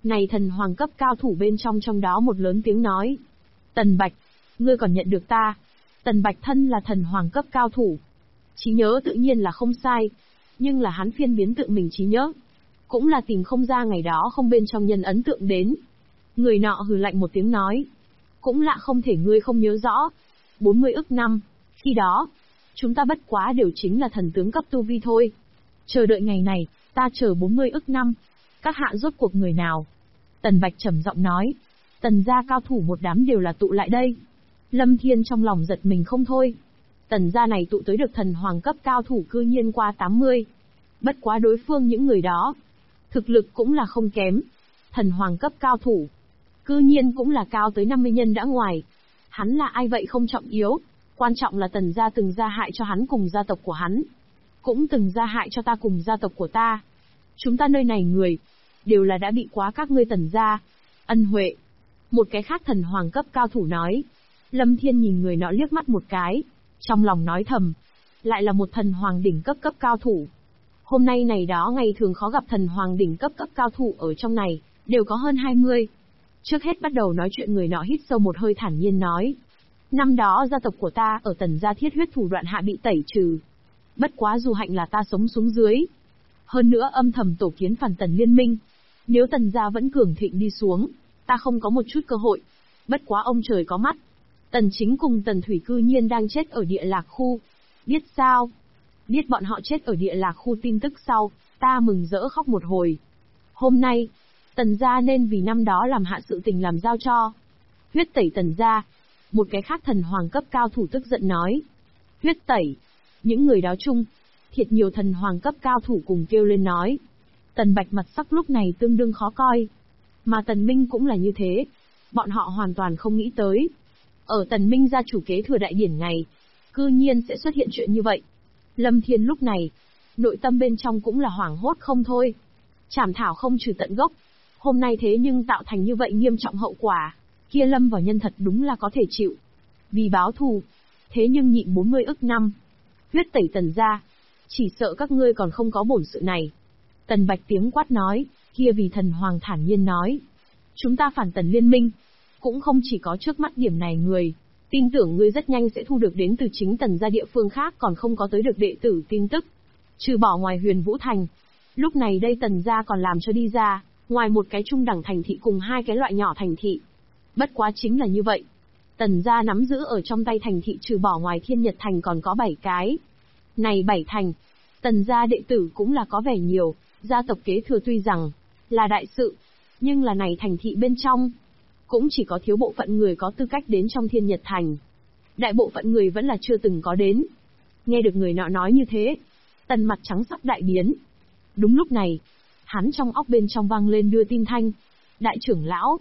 Này thần hoàng cấp cao thủ bên trong đó một lớn tiếng nói. Tần Bạch, ngươi còn nhận được ta. Tần Bạch thân là thần hoàng cấp cao thủ. Trí nhớ tự nhiên là không sai. Nhưng là hắn phiên biến tự mình trí nhớ. Cũng là tìm không ra ngày đó không bên trong nhân ấn tượng đến. Người nọ hừ lạnh một tiếng nói. Cũng lạ không thể ngươi không nhớ rõ. 40 ức năm. Khi đó, chúng ta bất quá đều chính là thần tướng cấp tu vi thôi. Chờ đợi ngày này, ta chờ 40 ức năm. Các hạ rốt cuộc người nào? Tần Bạch trầm giọng nói. Tần gia cao thủ một đám đều là tụ lại đây. Lâm Thiên trong lòng giật mình không thôi. Tần gia này tụ tới được thần hoàng cấp cao thủ cư nhiên qua 80. Bất quá đối phương những người đó. Thực lực cũng là không kém. Thần hoàng cấp cao thủ. Cư nhiên cũng là cao tới 50 nhân đã ngoài. Hắn là ai vậy không trọng yếu. Quan trọng là Tần gia từng gia hại cho hắn cùng gia tộc của hắn. Cũng từng gia hại cho ta cùng gia tộc của ta. Chúng ta nơi này người. Đều là đã bị quá các ngươi Tần gia. Ân huệ. Một cái khác thần hoàng cấp cao thủ nói. Lâm Thiên nhìn người nọ liếc mắt một cái. Trong lòng nói thầm. Lại là một thần hoàng đỉnh cấp cao thủ. Hôm nay này đó ngày thường khó gặp thần hoàng đỉnh cấp cao thủ ở trong này. Đều có hơn 20. Trước hết bắt đầu nói chuyện người nọ hít sâu một hơi thản nhiên nói. Năm đó gia tộc của ta ở Tần gia thiết huyết thủ đoạn hạ bị tẩy trừ. Bất quá dù hạnh là ta sống xuống dưới. Hơn nữa âm thầm tổ kiến phản Tần liên minh. Nếu Tần gia vẫn cường thịnh đi xuống, ta không có một chút cơ hội. Bất quá ông trời có mắt. Tần Chính cùng Tần Thủy cư nhiên đang chết ở địa lạc khu. Biết sao? Biết bọn họ chết ở địa lạc khu tin tức sau, ta mừng rỡ khóc một hồi. Hôm nay, Tần gia nên vì năm đó làm hạ sự tình làm giao cho. Huyết tẩy Tần gia. Một cái khác thần hoàng cấp cao thủ tức giận nói. Huyết tẩy. Những người đó chung. Thiệt nhiều thần hoàng cấp cao thủ cùng kêu lên nói. Tần Bạch mặt sắc lúc này tương đương khó coi. Mà Tần Minh cũng là như thế. Bọn họ hoàn toàn không nghĩ tới. Ở Tần Minh gia chủ kế thừa đại điển ngày, cư nhiên sẽ xuất hiện chuyện như vậy. Lâm Thiên lúc này, nội tâm bên trong cũng là hoảng hốt không thôi. Chảm thảo không trừ tận gốc. Hôm nay thế nhưng tạo thành như vậy nghiêm trọng hậu quả. Kia lâm vào nhân thật đúng là có thể chịu. Vì báo thù. Thế nhưng nhịn 40 ức năm. Huyết tẩy Tần gia. Chỉ sợ các ngươi còn không có bổn sự này. Tần Bạch tiếng quát nói. Kia vì thần hoàng thản nhiên nói. Chúng ta phản Tần liên minh. Cũng không chỉ có trước mắt điểm này người. Tin tưởng ngươi rất nhanh sẽ thu được đến từ chính Tần gia địa phương khác còn không có tới được đệ tử tin tức. Trừ bỏ ngoài Huyền Vũ Thành. Lúc này đây Tần gia còn làm cho đi ra. Ngoài một cái trung đẳng thành thị cùng hai cái loại nhỏ thành thị. Bất quá chính là như vậy. Tần gia nắm giữ ở trong tay thành thị trừ bỏ ngoài Thiên Nhật Thành còn có 7 cái. Này 7 thành. Tần gia đệ tử cũng là có vẻ nhiều. Gia tộc kế thừa tuy rằng là đại sự. Nhưng là này thành thị bên trong. Cũng chỉ có thiếu bộ phận người có tư cách đến trong Thiên Nhật Thành. Đại bộ phận người vẫn là chưa từng có đến. Nghe được người nọ nói như thế. Tần mặt trắng sắc đại biến. Đúng lúc này. Hắn trong óc bên trong vang lên đưa tin thanh. Đại trưởng lão.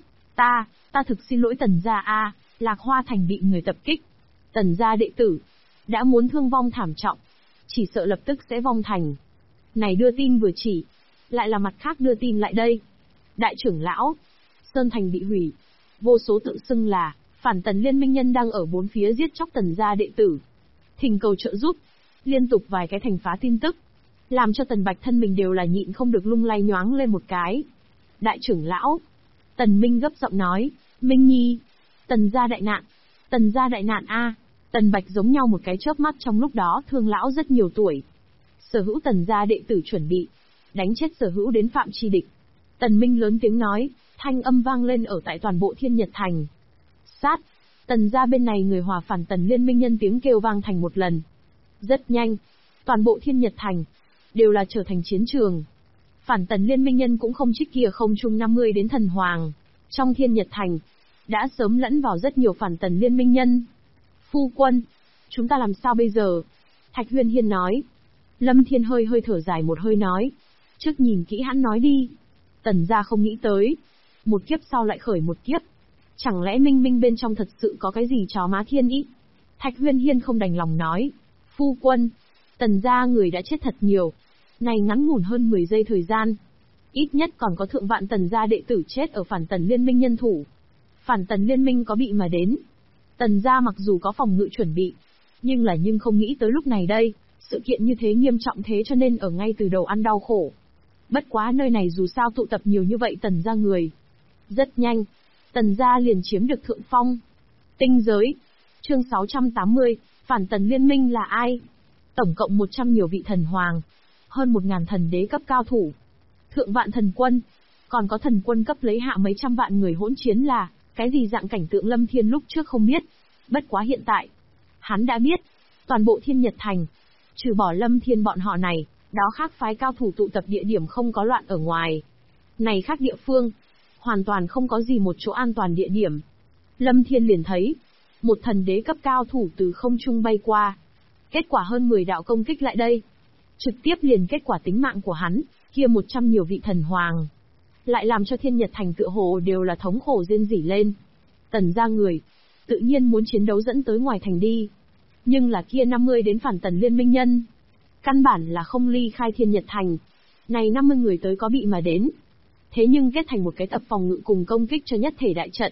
Ta thực xin lỗi Tần gia a, Lạc Hoa Thành bị người tập kích. Tần gia đệ tử. Đã muốn thương vong thảm trọng. Chỉ sợ lập tức sẽ vong thành. Này đưa tin vừa chỉ. Lại là mặt khác đưa tin lại đây. Đại trưởng lão. Sơn Thành bị hủy. Vô số tự xưng là phản Tần liên minh nhân đang ở bốn phía giết chóc Tần gia đệ tử. Thỉnh cầu trợ giúp. Liên tục vài cái thành phá tin tức. Làm cho Tần Bạch thân mình đều là nhịn không được lung lay nhoáng lên một cái. Đại trưởng lão. Tần Minh gấp giọng nói. Minh Nhi. Tần gia đại nạn. Tần gia đại nạn a. Tần Bạch giống nhau một cái chớp mắt trong lúc đó thương lão rất nhiều tuổi. Sở hữu Tần gia đệ tử chuẩn bị. Đánh chết sở hữu đến phạm chi địch. Tần Minh lớn tiếng nói. Thanh âm vang lên ở tại toàn bộ Thiên Nhật Thành. Sát. Tần gia bên này người hòa phản Tần liên minh nhân tiếng kêu vang thành một lần. Rất nhanh. Toàn bộ Thiên Nhật Thành. Đều là trở thành chiến trường. Phản Tần liên minh nhân cũng không trích kia không chung 50 đến thần hoàng. Trong Thiên Nhật Thành. Đã sớm lẫn vào rất nhiều phản Tần liên minh nhân. Phu quân. Chúng ta làm sao bây giờ? Thạch Huyên Hiên nói. Lâm Thiên hơi thở dài một hơi nói. Trước nhìn kỹ hắn nói đi. Tần gia không nghĩ tới. Một kiếp sau lại khởi một kiếp. Chẳng lẽ minh minh bên trong thật sự có cái gì chó má thiên ý? Thạch Huyên Hiên không đành lòng nói. Phu quân. Tần gia người đã chết thật nhiều. Này ngắn ngủn hơn 10 giây thời gian. Ít nhất còn có thượng vạn Tần gia đệ tử chết ở phản Tần liên minh nhân thủ. Phản Tần liên minh có bị mà đến. Tần gia mặc dù có phòng ngự chuẩn bị. Nhưng không nghĩ tới lúc này đây. Sự kiện như thế nghiêm trọng thế cho nên ở ngay từ đầu ăn đau khổ. Bất quá nơi này dù sao tụ tập nhiều như vậy Tần gia người. Rất nhanh, Tần gia liền chiếm được thượng phong. Tinh giới. Chương 680, phản Tần liên minh là ai? Tổng cộng 100 nhiều vị thần hoàng, hơn 1000 thần đế cấp cao thủ, thượng vạn thần quân, còn có thần quân cấp lấy hạ mấy trăm vạn người hỗn chiến là cái gì dạng cảnh tượng Lâm Thiên lúc trước không biết. Bất quá hiện tại, hắn đã biết, toàn bộ Thiên Nhật Thành, trừ bỏ Lâm Thiên bọn họ này, đó khác phái cao thủ tụ tập địa điểm không có loạn ở ngoài. Này khác địa phương, hoàn toàn không có gì một chỗ an toàn địa điểm. Lâm Thiên liền thấy, một thần đế cấp cao thủ từ không trung bay qua. Kết quả hơn 10 đạo công kích lại đây. Trực tiếp liền kết quả tính mạng của hắn, kia 100 nhiều vị thần hoàng. Lại làm cho Thiên Nhật Thành tựa hồ đều là thống khổ rên rỉ lên. Tần gia người, tự nhiên muốn chiến đấu dẫn tới ngoài thành đi. Nhưng là kia 50 đến phản Tần liên minh nhân. Căn bản là không ly khai Thiên Nhật Thành. Này 50 người tới có bị mà đến. Thế nhưng kết thành một cái tập phòng ngự cùng công kích cho nhất thể đại trận.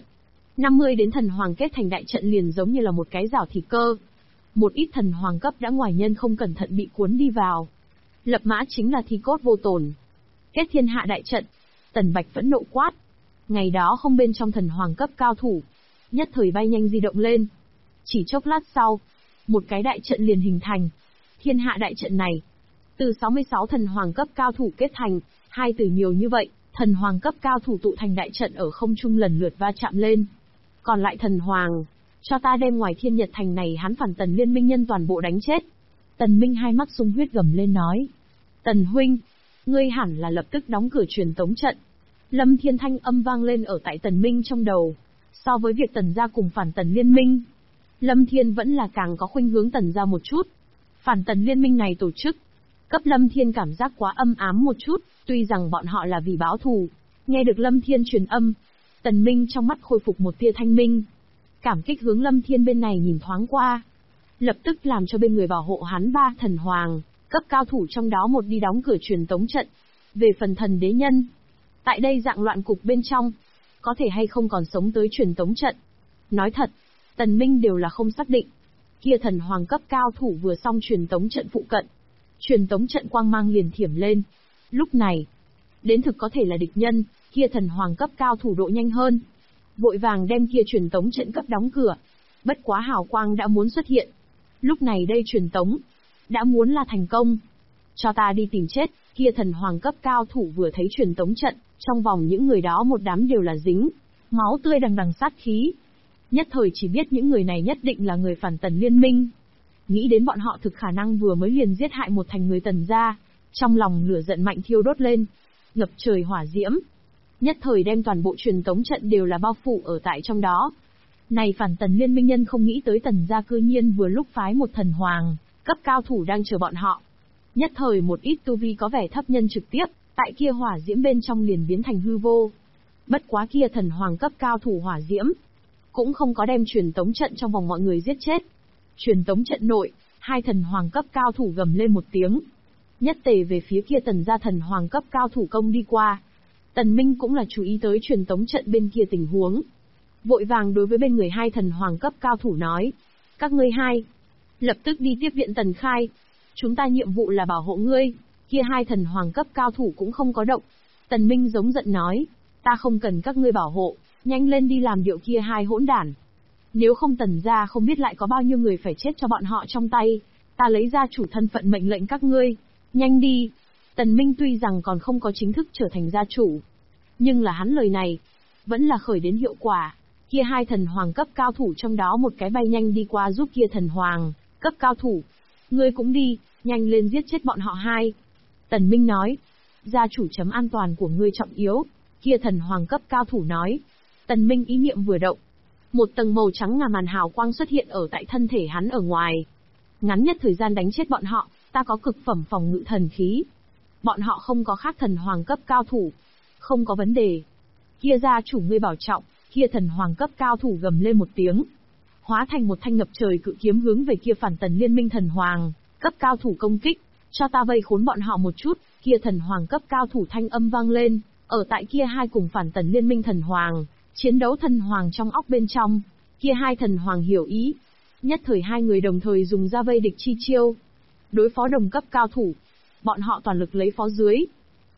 50 đến thần hoàng kết thành đại trận liền giống như là một cái rào thịt cơ. Một ít thần hoàng cấp đã ngoài nhân không cẩn thận bị cuốn đi vào. Lập mã chính là thi cốt vô tổn. Kết thiên hạ đại trận. Tần Bạch vẫn nộ quát. Ngày đó không bên trong thần hoàng cấp cao thủ. Nhất thời bay nhanh di động lên. Chỉ chốc lát sau, một cái đại trận liền hình thành. Thiên hạ đại trận này, từ 66 thần hoàng cấp cao thủ kết thành, hai từ nhiều như vậy, thần hoàng cấp cao thủ tụ thành đại trận ở không trung lần lượt va chạm lên. Còn lại thần hoàng, cho ta đem ngoài Thiên Nhật Thành này hắn phản Tần liên minh nhân toàn bộ đánh chết. Tần Minh hai mắt sung huyết gầm lên nói. Tần huynh, ngươi hẳn là lập tức đóng cửa truyền tống trận. Lâm Thiên thanh âm vang lên ở tại Tần Minh trong đầu. So với việc Tần gia cùng phản Tần liên minh, Lâm Thiên vẫn là càng có khuynh hướng Tần gia một chút. Phản Tần liên minh này tổ chức, cấp Lâm Thiên cảm giác quá âm ám một chút, tuy rằng bọn họ là vì báo thù. Nghe được Lâm Thiên truyền âm, Tần Minh trong mắt khôi phục một tia thanh minh. Cảm kích hướng Lâm Thiên bên này nhìn thoáng qua. Lập tức làm cho bên người bảo hộ hắn 3 thần hoàng, cấp cao thủ trong đó một đi đóng cửa truyền tống trận. Về phần thần đế nhân, tại đây dạng loạn cục bên trong, có thể hay không còn sống tới truyền tống trận. Nói thật, Tần Minh đều là không xác định. Kia thần hoàng cấp cao thủ vừa xong truyền tống trận phụ cận. Truyền tống trận quang mang liền thiểm lên. Lúc này, đến thực có thể là địch nhân, kia thần hoàng cấp cao thủ độ nhanh hơn. Vội vàng đem kia truyền tống trận cấp đóng cửa. Bất quá hào quang đã muốn xuất hiện. Lúc này đây truyền tống, đã muốn là thành công. Cho ta đi tìm chết, kia thần hoàng cấp cao thủ vừa thấy truyền tống trận, trong vòng những người đó một đám đều là dính. Máu tươi đằng đằng sát khí. Nhất thời chỉ biết những người này nhất định là người phản Tần liên minh. Nghĩ đến bọn họ thực khả năng vừa mới liền giết hại một thành người Tần gia, trong lòng lửa giận mạnh thiêu đốt lên, ngập trời hỏa diễm. Nhất thời đem toàn bộ truyền tống trận đều là bao phủ ở tại trong đó. Này phản Tần liên minh nhân không nghĩ tới Tần gia cư nhiên vừa lúc phái một thần hoàng, cấp cao thủ đang chờ bọn họ. Nhất thời một ít tu vi có vẻ thấp nhân trực tiếp, tại kia hỏa diễm bên trong liền biến thành hư vô. Bất quá kia thần hoàng cấp cao thủ hỏa diễm, cũng không có đem truyền tống trận trong vòng mọi người giết chết. Truyền tống trận nội, 2 thần hoàng cấp cao thủ gầm lên một tiếng. Nhất tề về phía kia Tần gia thần hoàng cấp cao thủ công đi qua. Tần Minh cũng là chú ý tới truyền tống trận bên kia tình huống. Vội vàng đối với bên người 2 thần hoàng cấp cao thủ nói. Các ngươi 2, lập tức đi tiếp viện Tần Khai. Chúng ta nhiệm vụ là bảo hộ ngươi. Kia 2 thần hoàng cấp cao thủ cũng không có động. Tần Minh giống giận nói. Ta không cần các ngươi bảo hộ, nhanh lên đi làm điệu kia 2 hỗn đản. Nếu không Tần gia không biết lại có bao nhiêu người phải chết cho bọn họ trong tay. Ta lấy ra chủ thân phận mệnh lệnh các ngươi. Nhanh đi. Tần Minh tuy rằng còn không có chính thức trở thành gia chủ, nhưng là hắn lời này, vẫn là khởi đến hiệu quả. Kia 2 thần hoàng cấp cao thủ trong đó một cái bay nhanh đi qua giúp kia thần hoàng cấp cao thủ. Ngươi cũng đi, nhanh lên giết chết bọn họ 2. Tần Minh nói, gia chủ chấm an toàn của ngươi trọng yếu. Kia thần hoàng cấp cao thủ nói. Tần Minh ý niệm vừa động, một tầng màu trắng ngà màn hào quang xuất hiện ở tại thân thể hắn ở ngoài. Ngắn nhất thời gian đánh chết bọn họ, ta có cực phẩm phòng ngự thần khí. Bọn họ không có khác thần hoàng cấp cao thủ. Không có vấn đề. Kia gia chủ ngươi bảo trọng. Kia thần hoàng cấp cao thủ gầm lên một tiếng, hóa thành một thanh ngập trời cự kiếm hướng về kia phản Tần liên minh thần hoàng cấp cao thủ công kích. Cho ta vây khốn bọn họ một chút. Kia thần hoàng cấp cao thủ thanh âm vang lên, ở tại kia 2 cùng phản Tần liên minh thần hoàng, chiến đấu thần hoàng trong óc bên trong. Kia 2 thần hoàng hiểu ý, nhất thời 2 người đồng thời dùng ra vây địch chi chiêu, đối phó đồng cấp cao thủ. Bọn họ toàn lực lấy phó dưới.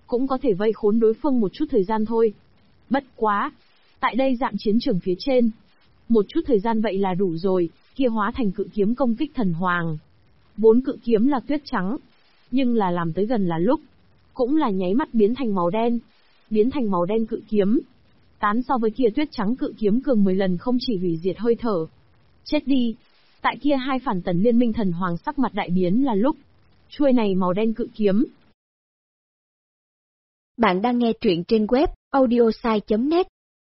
cũng có thể vây khốn đối phương một chút thời gian thôi. Bất quá, tại đây dạng chiến trường phía trên, một chút thời gian vậy là đủ rồi, kia hóa thành cự kiếm công kích thần hoàng. Vốn cự kiếm là tuyết trắng, nhưng là làm tới gần là lúc, cũng là nháy mắt biến thành màu đen. Biến thành màu đen cự kiếm, tán so với kia tuyết trắng cự kiếm cường 10 lần không chỉ hủy diệt hơi thở. Chết đi! Tại kia hai phản tần liên minh thần hoàng sắc mặt đại biến là lúc, chuôi này màu đen cự kiếm. Bạn đang nghe truyện trên web audiosai.net.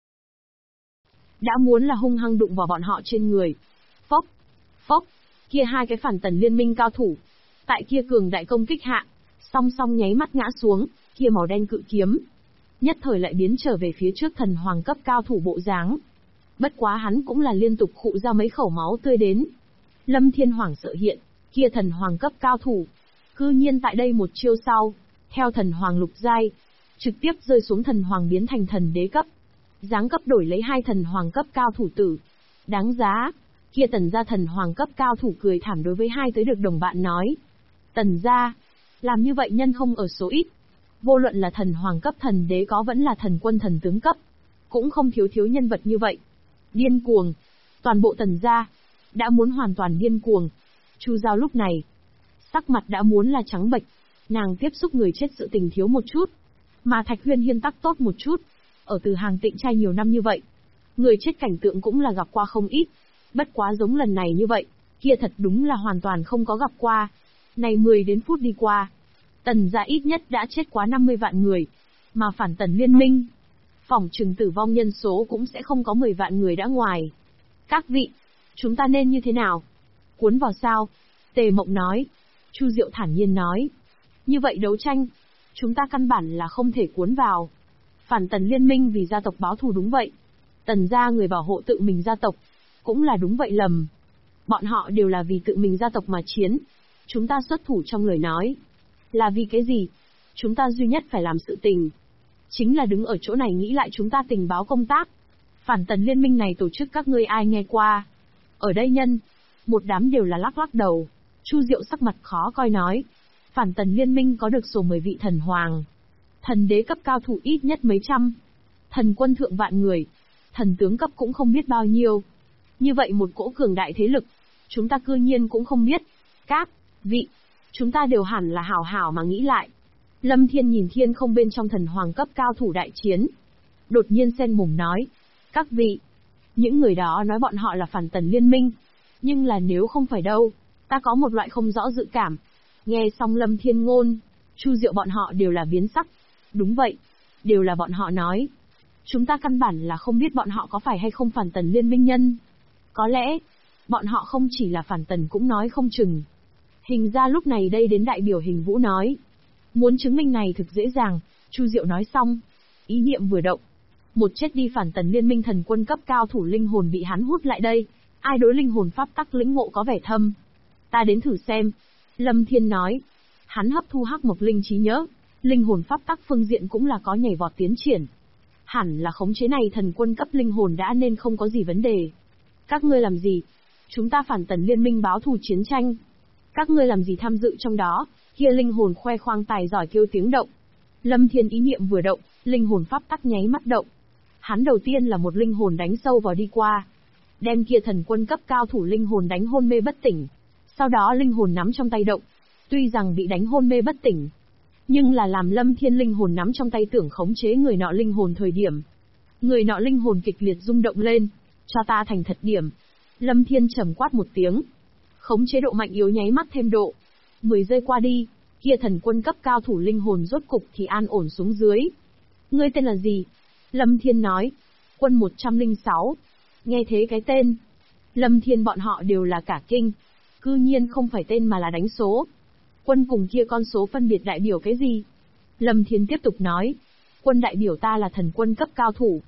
Đã muốn là hung hăng đụng vào bọn họ trên người. Phốc! Phốc! Kia hai cái phản tần liên minh cao thủ, tại kia cường đại công kích hạ, song song nháy mắt ngã xuống, kia màu đen cự kiếm nhất thời lại biến trở về phía trước thần hoàng cấp cao thủ bộ dáng. Bất quá hắn cũng là liên tục khụ ra mấy khẩu máu tươi đến. Lâm Thiên hoảng sợ hiện, kia thần hoàng cấp cao thủ, cư nhiên tại đây một chiêu sau, theo thần hoàng lục giai, trực tiếp rơi xuống thần hoàng biến thành thần đế cấp. Giáng cấp đổi lấy hai thần hoàng cấp cao thủ tử. Đáng giá, kia tần gia thần hoàng cấp cao thủ cười thảm đối với hai tới được đồng bạn nói. Tần gia, làm như vậy nhân không ở số ít. Vô luận là thần hoàng cấp thần đế có vẫn là thần quân thần tướng cấp, cũng không thiếu nhân vật như vậy. Điên cuồng, toàn bộ tần gia, đã muốn hoàn toàn điên cuồng. Chu Giao lúc này, sắc mặt đã muốn là trắng bệch, nàng tiếp xúc người chết sự tình thiếu một chút, mà Thạch Huyên Hiên tắc tốt một chút. Ở Từ Hàng Tịnh trai nhiều năm như vậy, người chết cảnh tượng cũng là gặp qua không ít. Bất quá giống lần này như vậy, kia thật đúng là hoàn toàn không có gặp qua. Này 10 đến phút đi qua, tần gia ít nhất đã chết quá 50 vạn người, mà phản tần liên minh, phỏng chừng tử vong nhân số cũng sẽ không có 10 vạn người đã ngoài. Các vị, chúng ta nên như thế nào? Cuốn vào sao? Tề Mộng nói. Chu Diệu thản nhiên nói. Như vậy đấu tranh, chúng ta căn bản là không thể cuốn vào. Phản tần liên minh vì gia tộc báo thù đúng vậy. Tần gia người bảo hộ tự mình gia tộc, cũng là đúng vậy lầm. Bọn họ đều là vì tự mình gia tộc mà chiến. Chúng ta xuất thủ trong lời nói. Là vì cái gì? Chúng ta duy nhất phải làm sự tình, chính là đứng ở chỗ này nghĩ lại chúng ta tình báo công tác. Phản tần liên minh này tổ chức các ngươi ai nghe qua? Ở đây nhân, một đám đều là lắc đầu. Chu Diệu sắc mặt khó coi nói. Phản tần liên minh có được số 10 vị thần hoàng. Thần đế cấp cao thủ ít nhất mấy trăm. Thần quân thượng vạn người. Thần tướng cấp cũng không biết bao nhiêu. Như vậy một cỗ cường đại thế lực, chúng ta cư nhiên cũng không biết. Các vị, chúng ta đều hẳn là hảo hảo mà nghĩ lại. Lâm Thiên nhìn thiên không bên trong thần hoàng cấp cao thủ đại chiến. Đột nhiên sen mồm nói. Các vị, những người đó nói bọn họ là phản tần liên minh. Nhưng là nếu không phải đâu, ta có một loại không rõ dự cảm. Nghe xong Lâm Thiên ngôn, Chu Diệu bọn họ đều là biến sắc. Đúng vậy, đều là bọn họ nói. Chúng ta căn bản là không biết bọn họ có phải hay không phản tần liên minh nhân. Có lẽ, bọn họ không chỉ là phản tần cũng nói không chừng. Hình ra lúc này đây đến đại biểu Hình Vũ nói. Muốn chứng minh này thực dễ dàng, Chu Diệu nói xong. Ý niệm vừa động. Một chết đi phản tần liên minh thần quân cấp cao thủ linh hồn bị hắn hút lại đây. Ai đối linh hồn pháp tắc lĩnh ngộ có vẻ thâm. Ta đến thử xem. Lâm Thiên nói. Hắn hấp thu hắc mộc linh trí nhớ. Linh hồn pháp tắc phương diện cũng là có nhảy vọt tiến triển. Hẳn là khống chế này thần quân cấp linh hồn đã nên không có gì vấn đề. Các ngươi làm gì? Chúng ta phản tần liên minh báo thù chiến tranh. Các ngươi làm gì tham dự trong đó? Kia linh hồn khoe khoang tài giỏi kêu tiếng động. Lâm Thiên ý niệm vừa động, linh hồn pháp tắc nháy mắt động. Hắn đầu tiên là một linh hồn đánh sâu vào đi qua, đem kia thần quân cấp cao thủ linh hồn đánh hôn mê bất tỉnh. Sau đó linh hồn nắm trong tay động, tuy rằng bị đánh hôn mê bất tỉnh, nhưng là làm Lâm Thiên linh hồn nắm trong tay tưởng khống chế người nọ linh hồn thời điểm, người nọ linh hồn kịch liệt rung động lên, cho ta thành thật điểm. Lâm Thiên trầm quát một tiếng, khống chế độ mạnh yếu nháy mắt thêm độ. 10 giây qua đi, kia thần quân cấp cao thủ linh hồn rốt cục thì an ổn xuống dưới. Ngươi tên là gì? Lâm Thiên nói. Quân 106. Nghe thế cái tên, Lâm Thiên bọn họ đều là cả kinh. Cư nhiên không phải tên mà là đánh số. Quân cùng kia con số phân biệt đại biểu cái gì? Lâm Thiên tiếp tục nói. Quân đại biểu ta là thần quân cấp cao thủ.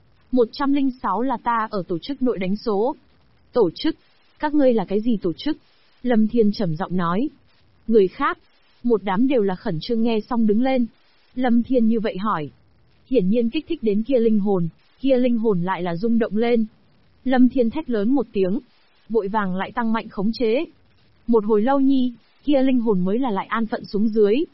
106 là ta ở tổ chức nội đánh số. Tổ chức? Các ngươi là cái gì tổ chức? Lâm Thiên trầm giọng nói. Người khác, một đám đều là khẩn trương nghe xong đứng lên. Lâm Thiên như vậy hỏi. Hiển nhiên kích thích đến kia linh hồn lại là rung động lên. Lâm Thiên thét lớn một tiếng, vội vàng lại tăng mạnh khống chế. Một hồi lâu nhi, kia linh hồn mới là lại an phận xuống dưới.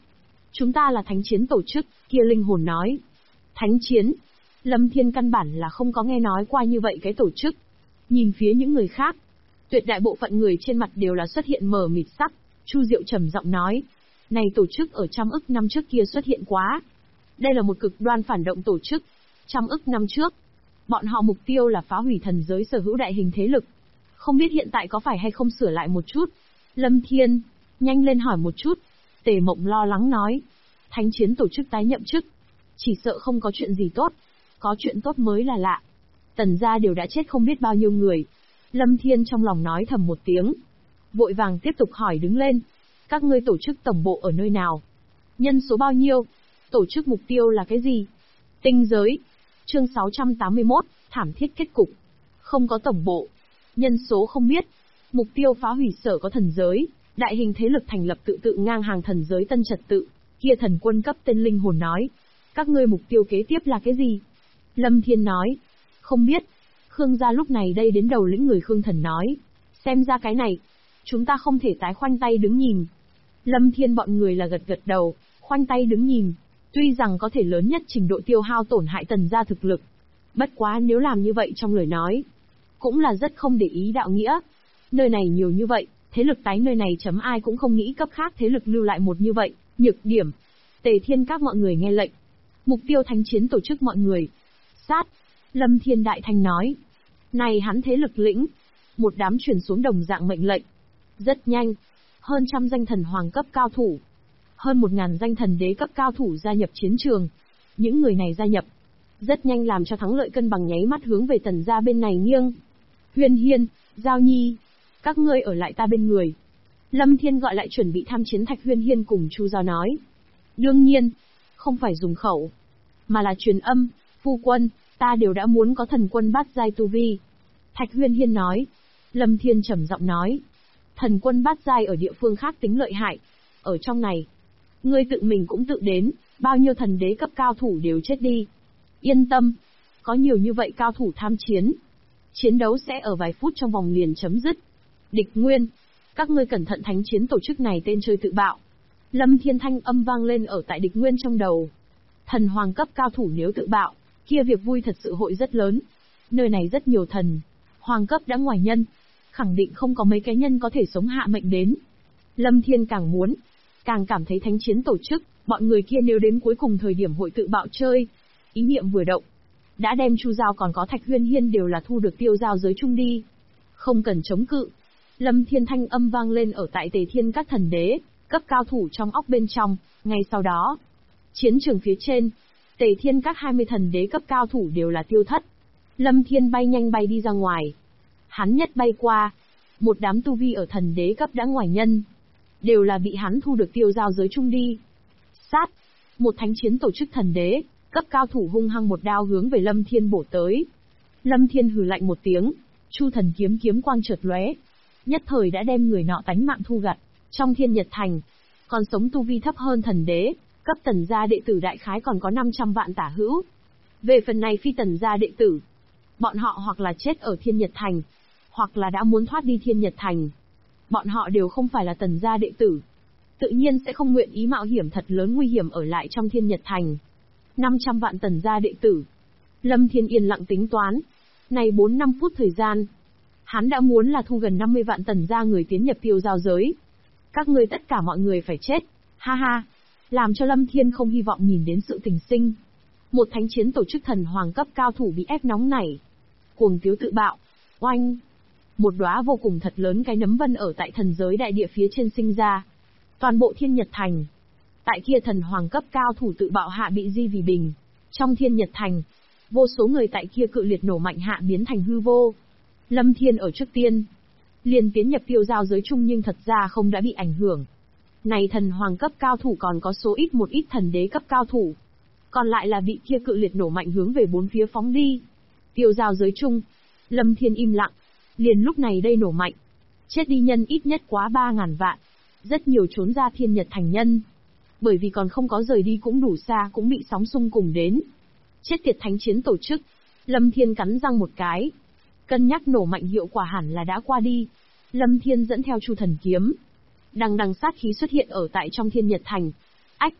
Chúng ta là thánh chiến tổ chức, kia linh hồn nói. Thánh chiến? Lâm Thiên căn bản là không có nghe nói qua như vậy cái tổ chức. Nhìn phía những người khác, tuyệt đại bộ phận người trên mặt đều là xuất hiện mờ mịt sắc. Chu Diệu trầm giọng nói, này tổ chức ở trăm ức năm trước kia xuất hiện quá. Đây là một cực đoan phản động tổ chức. Trăm ức năm trước, bọn họ mục tiêu là phá hủy thần giới sở hữu đại hình thế lực. Không biết hiện tại có phải hay không sửa lại một chút. Lâm Thiên, nhanh lên hỏi một chút. Tề Mộng lo lắng nói, thánh chiến tổ chức tái nhậm chức, chỉ sợ không có chuyện gì tốt. Có chuyện tốt mới là lạ. Tần gia đều đã chết không biết bao nhiêu người. Lâm Thiên trong lòng nói thầm một tiếng, vội vàng tiếp tục hỏi đứng lên. Các ngươi tổ chức tổng bộ ở nơi nào? Nhân số bao nhiêu? Tổ chức mục tiêu là cái gì? Tinh giới. Chương 681, thảm thiết kết cục. Không có tổng bộ. Nhân số không biết. Mục tiêu phá hủy sở có thần giới. Đại hình thế lực thành lập tự tự ngang hàng thần giới tân trật tự. Kia thần quân cấp tên linh hồn nói. Các ngươi mục tiêu kế tiếp là cái gì? Lâm Thiên nói. Không biết. Khương gia lúc này đây đến đầu lĩnh người Khương thần nói. Xem ra cái này, chúng ta không thể tái khoanh tay đứng nhìn. Lâm Thiên bọn người là gật gật đầu, khoanh tay đứng nhìn. Tuy rằng có thể lớn nhất trình độ tiêu hao tổn hại tần gia thực lực. Bất quá nếu làm như vậy trong lời nói, cũng là rất không để ý đạo nghĩa. Nơi này nhiều như vậy, thế lực tái nơi này chấm ai cũng không nghĩ cấp khác thế lực lưu lại một như vậy, nhược điểm. Tề Thiên các mọi người nghe lệnh. Mục tiêu thánh chiến tổ chức mọi người. Sát. Lâm Thiên đại thanh nói. Này hắn thế lực lĩnh. Một đám truyền xuống đồng dạng mệnh lệnh. Rất nhanh. Hơn trăm danh thần hoàng cấp cao thủ. Hơn 1000 danh thần đế cấp cao thủ gia nhập chiến trường. Những người này gia nhập. Rất nhanh làm cho thắng lợi cân bằng nháy mắt hướng về tần gia bên này nghiêng. Huyền Hiên, Giao Nhi. Các ngươi ở lại ta bên người. Lâm Thiên gọi lại chuẩn bị tham chiến Thạch Huyền Hiên cùng Chu Giao nói. Đương nhiên. Không phải dùng khẩu. Mà là truyền âm. Phu quân, ta đều đã muốn có thần quân bát giai tu vi. Thạch Huyền Hiên nói. Lâm Thiên trầm giọng nói. Thần quân bát giai ở địa phương khác tính lợi hại. Ở trong này, ngươi tự mình cũng tự đến, bao nhiêu thần đế cấp cao thủ đều chết đi. Yên tâm, có nhiều như vậy cao thủ tham chiến. Chiến đấu sẽ ở vài phút trong vòng liền chấm dứt. Địch Nguyên, các ngươi cẩn thận thánh chiến tổ chức này tên chơi tự bạo. Lâm Thiên thanh âm vang lên ở tại Địch Nguyên trong đầu. Thần hoàng cấp cao thủ nếu tự bạo, kia việc vui thật sự hội rất lớn. Nơi này rất nhiều thần hoàng cấp đã ngoài nhân, khẳng định không có mấy cái nhân có thể sống hạ mệnh đến. Lâm Thiên càng muốn, càng cảm thấy thánh chiến tổ chức, bọn người kia nếu đến cuối cùng thời điểm hội tự bạo chơi. Ý niệm vừa động, đã đem Chu Giao còn có Thạch Huyền Hiên đều là thu được tiêu giao giới chung đi. Không cần chống cự. Lâm Thiên thanh âm vang lên ở tại Tề Thiên các thần đế, cấp cao thủ trong óc bên trong, ngay sau đó. Chiến trường phía trên, Tề Thiên các 20 thần đế cấp cao thủ đều là tiêu thất. Lâm Thiên bay nhanh bay đi ra ngoài. Hắn nhất bay qua, một đám tu vi ở thần đế cấp đã ngoài nhân, đều là bị hắn thu được tiêu giao giới chung đi. Sát, một thánh chiến tổ chức thần đế, cấp cao thủ hung hăng một đao hướng về Lâm Thiên bổ tới. Lâm Thiên hừ lạnh một tiếng, Chu Thần kiếm kiếm quang chợt lóe, nhất thời đã đem người nọ tánh mạng thu gặt. Trong Thiên Nhật Thành, còn sống tu vi thấp hơn thần đế, cấp tần gia đệ tử đại khái còn có 500 vạn tả hữu. Về phần này phi tần gia đệ tử, bọn họ hoặc là chết ở Thiên Nhật Thành, hoặc là đã muốn thoát đi Thiên Nhật Thành. Bọn họ đều không phải là tần gia đệ tử, tự nhiên sẽ không nguyện ý mạo hiểm thật lớn nguy hiểm ở lại trong Thiên Nhật Thành. 500 vạn tần gia đệ tử. Lâm Thiên yên lặng tính toán. Này 4-5 phút thời gian, hắn đã muốn là thu gần 50 vạn tần gia người tiến nhập tiêu giao giới. Các ngươi tất cả mọi người phải chết. Ha ha. Làm cho Lâm Thiên không hy vọng nhìn đến sự tình sinh. Một thánh chiến tổ chức thần hoàng cấp cao thủ bị ép nóng nảy. Cuồng tiếu tự bạo. Oanh. Một đóa vô cùng thật lớn cái nấm vân ở tại thần giới đại địa phía trên sinh ra. Toàn bộ Thiên Nhật Thành. Tại kia thần hoàng cấp cao thủ tự bạo hạ bị di vì bình. Trong Thiên Nhật Thành, vô số người tại kia cự liệt nổ mạnh hạ biến thành hư vô. Lâm Thiên ở trước tiên, liền tiến nhập tiêu giao giới chung nhưng thật ra không đã bị ảnh hưởng. Này thần hoàng cấp cao thủ còn có số ít một ít thần đế cấp cao thủ. Còn lại là bị kia cự liệt nổ mạnh hướng về bốn phía phóng đi. Tiêu giao giới chung, Lâm Thiên im lặng, liền lúc này đây nổ mạnh. Chết đi nhân ít nhất quá 3.000 vạn. Rất nhiều trốn ra Thiên Nhật Thành nhân. Bởi vì còn không có rời đi cũng đủ xa cũng bị sóng xung cùng đến. Chết tiệt thánh chiến tổ chức. Lâm Thiên cắn răng một cái. Cân nhắc nổ mạnh hiệu quả hẳn là đã qua đi. Lâm Thiên dẫn theo Chu Thần kiếm. Đằng đằng sát khí xuất hiện ở tại trong Thiên Nhật Thành. Ách!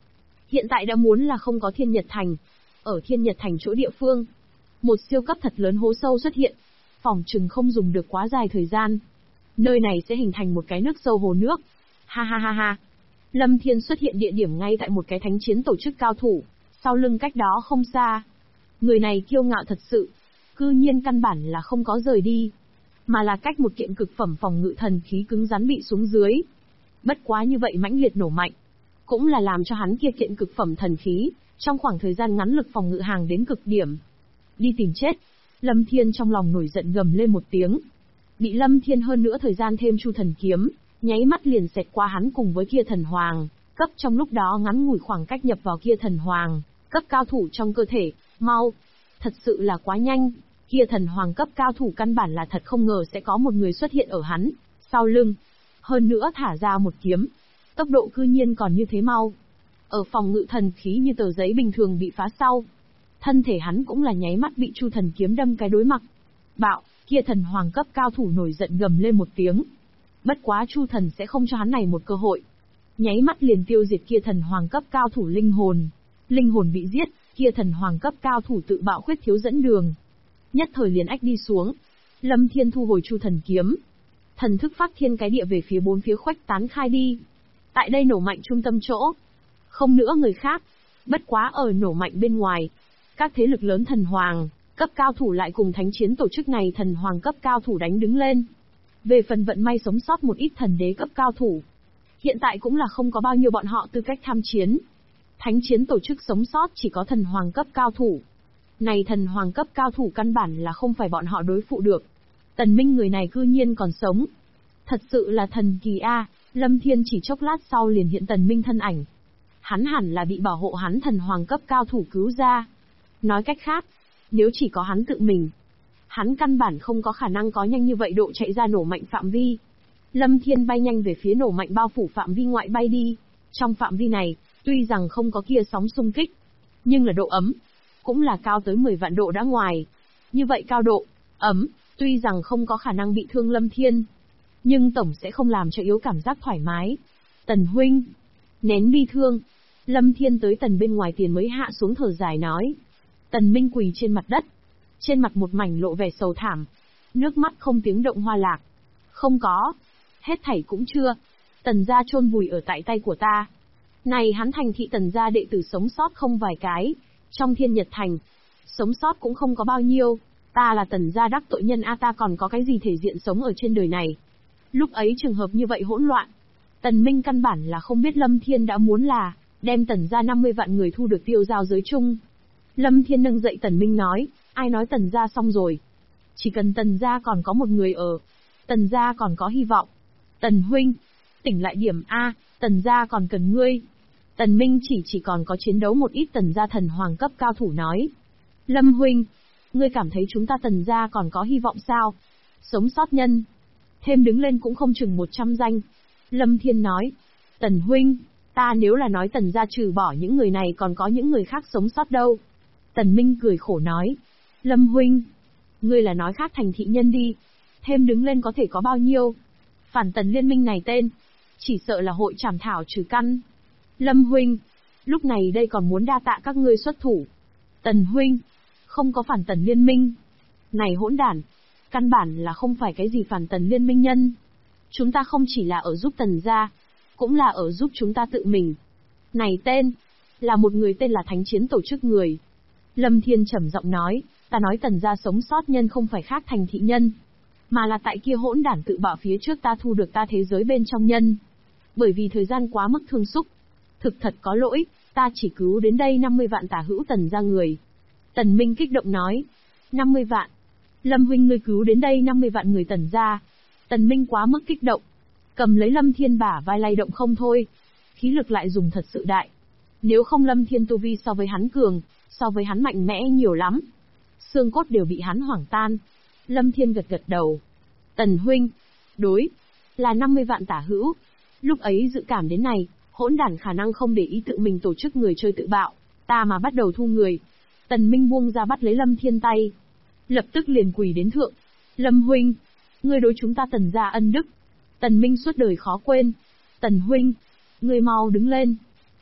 Hiện tại đã muốn là không có Thiên Nhật Thành. Ở Thiên Nhật Thành chỗ địa phương, một siêu cấp thật lớn hố sâu xuất hiện. Phòng chừng không dùng được quá dài thời gian. Nơi này sẽ hình thành một cái nước sâu hồ nước. Ha ha ha ha. Lâm Thiên xuất hiện địa điểm ngay tại một cái thánh chiến tổ chức cao thủ, sau lưng cách đó không xa. Người này kiêu ngạo thật sự, cư nhiên căn bản là không có rời đi, mà là cách một kiện cực phẩm phòng ngự thần khí cứng rắn bị xuống dưới. Bất quá như vậy mãnh liệt nổ mạnh, cũng là làm cho hắn kia kiện cực phẩm thần khí, trong khoảng thời gian ngắn lực phòng ngự hàng đến cực điểm. Đi tìm chết. Lâm Thiên trong lòng nổi giận gầm lên một tiếng. Bị Lâm Thiên hơn nữa thời gian thêm chu thần kiếm, nháy mắt liền xẹt qua hắn cùng với kia thần hoàng, cấp trong lúc đó ngắn ngủi khoảng cách nhập vào kia thần hoàng, cấp cao thủ trong cơ thể, mau. Thật sự là quá nhanh, kia thần hoàng cấp cao thủ căn bản là thật không ngờ sẽ có một người xuất hiện ở hắn, sau lưng. Hơn nữa thả ra một kiếm, tốc độ cư nhiên còn như thế mau. Ở phòng ngự thần khí như tờ giấy bình thường bị phá sau. Thân thể hắn cũng là nháy mắt bị chu thần kiếm đâm cái đối mặt. Bạo, kia thần hoàng cấp cao thủ nổi giận gầm lên một tiếng. Bất quá chu thần sẽ không cho hắn này một cơ hội. Nháy mắt liền tiêu diệt kia thần hoàng cấp cao thủ linh hồn. Linh hồn bị giết, kia thần hoàng cấp cao thủ tự bạo khuyết thiếu dẫn đường. Nhất thời liền ách đi xuống. Lâm Thiên thu hồi chu thần kiếm. Thần thức phát thiên cái địa về phía bốn phía khuếch tán khai đi. Tại đây nổ mạnh trung tâm chỗ. Không nữa người khác. Bất quá ở nổ mạnh bên ngoài. Các thế lực lớn thần hoàng, cấp cao thủ lại cùng thánh chiến tổ chức này thần hoàng cấp cao thủ đánh đứng lên. Về phần vận may sống sót một ít thần đế cấp cao thủ. Hiện tại cũng là không có bao nhiêu bọn họ tư cách tham chiến. Thánh chiến tổ chức sống sót chỉ có thần hoàng cấp cao thủ. Này thần hoàng cấp cao thủ căn bản là không phải bọn họ đối phụ được. Tần Minh người này cư nhiên còn sống. Thật sự là thần kỳ a. Lâm Thiên chỉ chốc lát sau liền hiện Tần Minh thân ảnh. Hắn hẳn là bị bảo hộ hắn thần hoàng cấp cao thủ cứu ra. Nói cách khác, nếu chỉ có hắn tự mình, hắn căn bản không có khả năng có nhanh như vậy độ chạy ra nổ mạnh phạm vi. Lâm Thiên bay nhanh về phía nổ mạnh bao phủ phạm vi ngoại bay đi. Trong phạm vi này, tuy rằng không có kia sóng xung kích, nhưng là độ ấm, cũng là cao tới 10 vạn độ đã ngoài. Như vậy cao độ, ấm, tuy rằng không có khả năng bị thương Lâm Thiên, nhưng tổng sẽ không làm cho yếu cảm giác thoải mái. Tần huynh, nén bi thương. Lâm Thiên tới Tần bên ngoài tiền mới hạ xuống thở dài nói. Tần Minh quỳ trên mặt đất. Trên mặt một mảnh lộ vẻ sầu thảm. Nước mắt không tiếng động hoa lạc. Không có. Hết thảy cũng chưa. Tần gia chôn vùi ở tại tay của ta. Này hắn thành thị Tần gia đệ tử sống sót không vài cái. Trong Thiên Nhật Thành, sống sót cũng không có bao nhiêu. Ta là Tần gia đắc tội nhân a, ta còn có cái gì thể diện sống ở trên đời này. Lúc ấy trường hợp như vậy hỗn loạn. Tần Minh căn bản là không biết Lâm Thiên đã muốn là đem Tần gia 50 vạn người thu được tiêu giao giới chung. Lâm Thiên nâng dậy Tần Minh nói, ai nói Tần gia xong rồi. Chỉ cần Tần gia còn có một người ở, Tần gia còn có hy vọng. Tần huynh, tỉnh lại điểm A, Tần gia còn cần ngươi. Tần Minh chỉ còn có chiến đấu một ít Tần gia thần hoàng cấp cao thủ nói. Lâm huynh, ngươi cảm thấy chúng ta Tần gia còn có hy vọng sao? Sống sót nhân, thêm đứng lên cũng không chừng 100 danh. Lâm Thiên nói, Tần huynh, ta nếu là nói Tần gia trừ bỏ những người này còn có những người khác sống sót đâu. Tần Minh cười khổ nói, Lâm huynh, ngươi là nói khác thành thị nhân đi, thêm đứng lên có thể có bao nhiêu. Phản Tần liên minh này tên, chỉ sợ là hội trảm thảo trừ căn. Lâm huynh, lúc này đây còn muốn đa tạ các ngươi xuất thủ. Tần huynh, không có phản Tần liên minh. Này hỗn đản, căn bản là không phải cái gì phản Tần liên minh nhân. Chúng ta không chỉ là ở giúp Tần gia, cũng là ở giúp chúng ta tự mình. Này tên, là một người tên là Thánh Chiến tổ chức người. Lâm Thiên trầm giọng nói, ta nói Tần gia sống sót nhân không phải khác thành thị nhân, mà là tại kia hỗn đản tự bạo phía trước ta thu được ta thế giới bên trong nhân. Bởi vì thời gian quá mức thương xúc, thực thật có lỗi, ta chỉ cứu đến đây 50 vạn tả hữu Tần gia người. Tần Minh kích động nói, 50 vạn. Lâm huynh ngươi cứu đến đây 50 vạn người Tần gia. Tần Minh quá mức kích động, cầm lấy Lâm Thiên bả vai lay động không thôi. Khí lực lại dùng thật sự đại. Nếu không Lâm Thiên tu vi so với hắn cường, so với hắn mạnh mẽ nhiều lắm. Xương cốt đều bị hắn hoảng tan. Lâm Thiên gật gật đầu. Tần huynh, đối, là 50 vạn tả hữu. Lúc ấy dự cảm đến này, hỗn đản khả năng không để ý tự mình tổ chức người chơi tự bạo, ta mà bắt đầu thu người. Tần Minh buông ra bắt lấy Lâm Thiên tay. Lập tức liền quỳ đến thượng. Lâm huynh, ngươi đối chúng ta Tần gia ân đức. Tần Minh suốt đời khó quên. Tần huynh, ngươi mau đứng lên.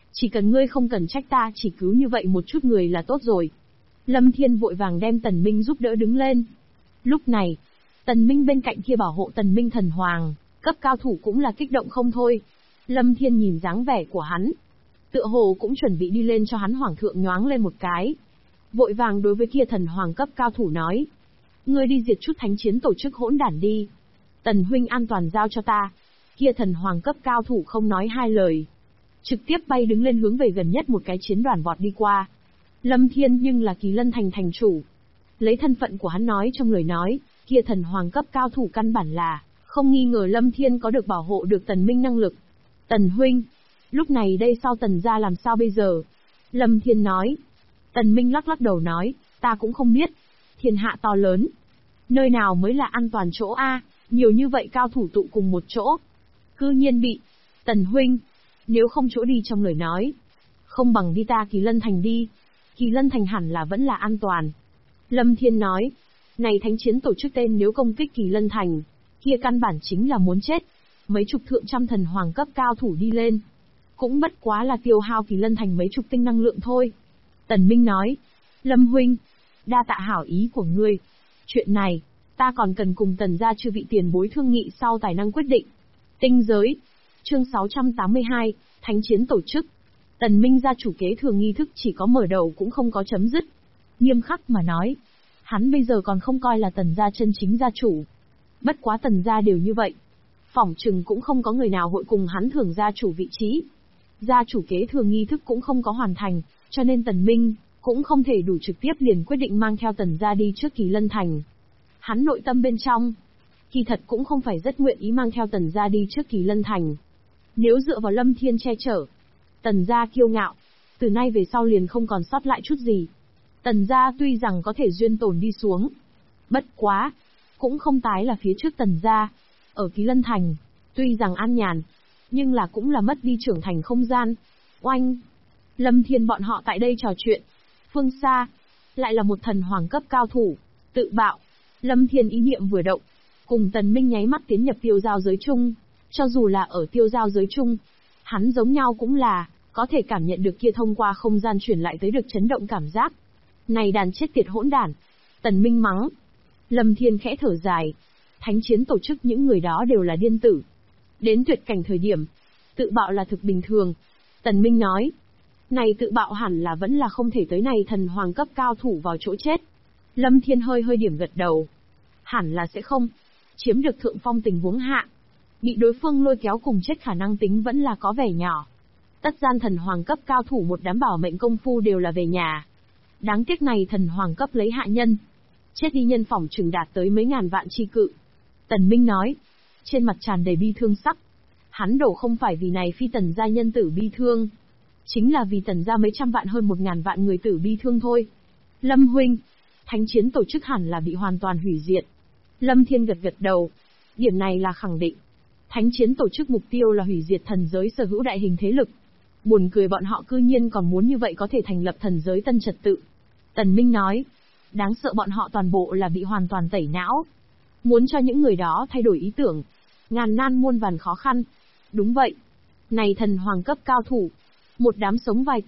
Chỉ cần ngươi không cần trách ta chỉ cứu như vậy một chút người là tốt rồi. Lâm Thiên vội vàng đem Tần Minh giúp đỡ đứng lên. Lúc này, Tần Minh bên cạnh kia bảo hộ Tần Minh thần hoàng, cấp cao thủ cũng là kích động không thôi. Lâm Thiên nhìn dáng vẻ của hắn, tựa hồ cũng chuẩn bị đi lên cho hắn hoàng thượng nhoáng lên một cái. Vội vàng đối với kia thần hoàng cấp cao thủ nói. Ngươi đi diệt chút thánh chiến tổ chức hỗn đản đi. Tần huynh an toàn giao cho ta. Kia thần hoàng cấp cao thủ không nói hai lời, trực tiếp bay đứng lên hướng về gần nhất một cái chiến đoàn vọt đi qua. Lâm Thiên nhưng là Kỳ Lân Thành thành chủ. Lấy thân phận của hắn nói trong lời nói, kia thần hoàng cấp cao thủ căn bản là, không nghi ngờ Lâm Thiên có được bảo hộ được Tần Minh năng lực. Tần huynh, lúc này đây sau Tần gia làm sao bây giờ? Lâm Thiên nói. Tần Minh lắc lắc đầu nói, ta cũng không biết. Thiên hạ to lớn, nơi nào mới là an toàn chỗ a? Nhiều như vậy cao thủ tụ cùng một chỗ, cư nhiên bị. Tần huynh, nếu không chỗ đi trong lời nói, không bằng đi ta Kỳ Lân Thành đi. Kỳ Lân Thành hẳn là vẫn là an toàn. Lâm Thiên nói, này thánh chiến tổ chức tên nếu công kích Kỳ Lân Thành, kia căn bản chính là muốn chết. Mấy chục thượng trăm thần hoàng cấp cao thủ đi lên, cũng bất quá là tiêu hao Kỳ Lân Thành mấy chục tinh năng lượng thôi. Tần Minh nói, Lâm huynh, đa tạ hảo ý của ngươi. Chuyện này, ta còn cần cùng Tần gia chư vị tiền bối thương nghị sau tài năng quyết định. Tinh giới, chương 682, thánh chiến tổ chức. Tần Minh gia chủ kế thừa nghi thức chỉ có mở đầu cũng không có chấm dứt. Nghiêm khắc mà nói, hắn bây giờ còn không coi là Tần gia chân chính gia chủ. Bất quá Tần gia đều như vậy, phỏng chừng cũng không có người nào hội cùng hắn thưởng gia chủ vị trí. Gia chủ kế thừa nghi thức cũng không có hoàn thành, cho nên Tần Minh cũng không thể đủ trực tiếp liền quyết định mang theo Tần gia đi trước Kỳ Lân Thành. Hắn nội tâm bên trong, kỳ thật cũng không phải rất nguyện ý mang theo Tần gia đi trước Kỳ Lân Thành. Nếu dựa vào Lâm Thiên che chở, Tần gia kiêu ngạo, từ nay về sau liền không còn sót lại chút gì. Tần gia tuy rằng có thể duyên tồn đi xuống, bất quá, cũng không tái là phía trước Tần gia. Ở Kỳ Lân Thành, tuy rằng an nhàn, nhưng là cũng là mất đi trưởng thành không gian. Oanh! Lâm Thiên bọn họ tại đây trò chuyện. Phương xa, lại là một thần hoàng cấp cao thủ, tự bạo. Lâm Thiên ý niệm vừa động, cùng Tần Minh nháy mắt tiến nhập tiêu giao giới chung. Cho dù là ở tiêu giao giới chung, hắn giống nhau cũng là, có thể cảm nhận được kia thông qua không gian truyền lại tới được chấn động cảm giác. Này đàn chết tiệt hỗn đản! Tần Minh mắng. Lâm Thiên khẽ thở dài. Thánh chiến tổ chức những người đó đều là điên tử. Đến tuyệt cảnh thời điểm, tự bạo là thực bình thường. Tần Minh nói. Này tự bạo hẳn là vẫn là không thể tới này thần hoàng cấp cao thủ vào chỗ chết. Lâm Thiên hơi điểm gật đầu. Hẳn là sẽ không. Chiếm được thượng phong tình huống hạ, bị đối phương lôi kéo cùng chết khả năng tính vẫn là có vẻ nhỏ. Tất gian thần hoàng cấp cao thủ một đám bảo mệnh công phu đều là về nhà. Đáng tiếc này thần hoàng cấp lấy hạ nhân. Chết đi nhân phỏng chừng đạt tới mấy ngàn vạn chi cự. Tần Minh nói. Trên mặt tràn đầy bi thương sắc. Hắn đổ không phải vì này phi Tần gia nhân tử bi thương, chính là vì Tần gia mấy trăm vạn hơn 1000 vạn người tử bi thương thôi. Lâm huynh, thánh chiến tổ chức hẳn là bị hoàn toàn hủy diệt. Lâm Thiên gật đầu. Điểm này là khẳng định. Thánh chiến tổ chức mục tiêu là hủy diệt thần giới sở hữu đại hình thế lực. Buồn cười bọn họ cư nhiên còn muốn như vậy có thể thành lập thần giới tân trật tự. Tần Minh nói. Đáng sợ bọn họ toàn bộ là bị hoàn toàn tẩy não. Muốn cho những người đó thay đổi ý tưởng, ngàn nan muôn vàn khó khăn. Đúng vậy. Này thần hoàng cấp cao thủ, một đám sống vài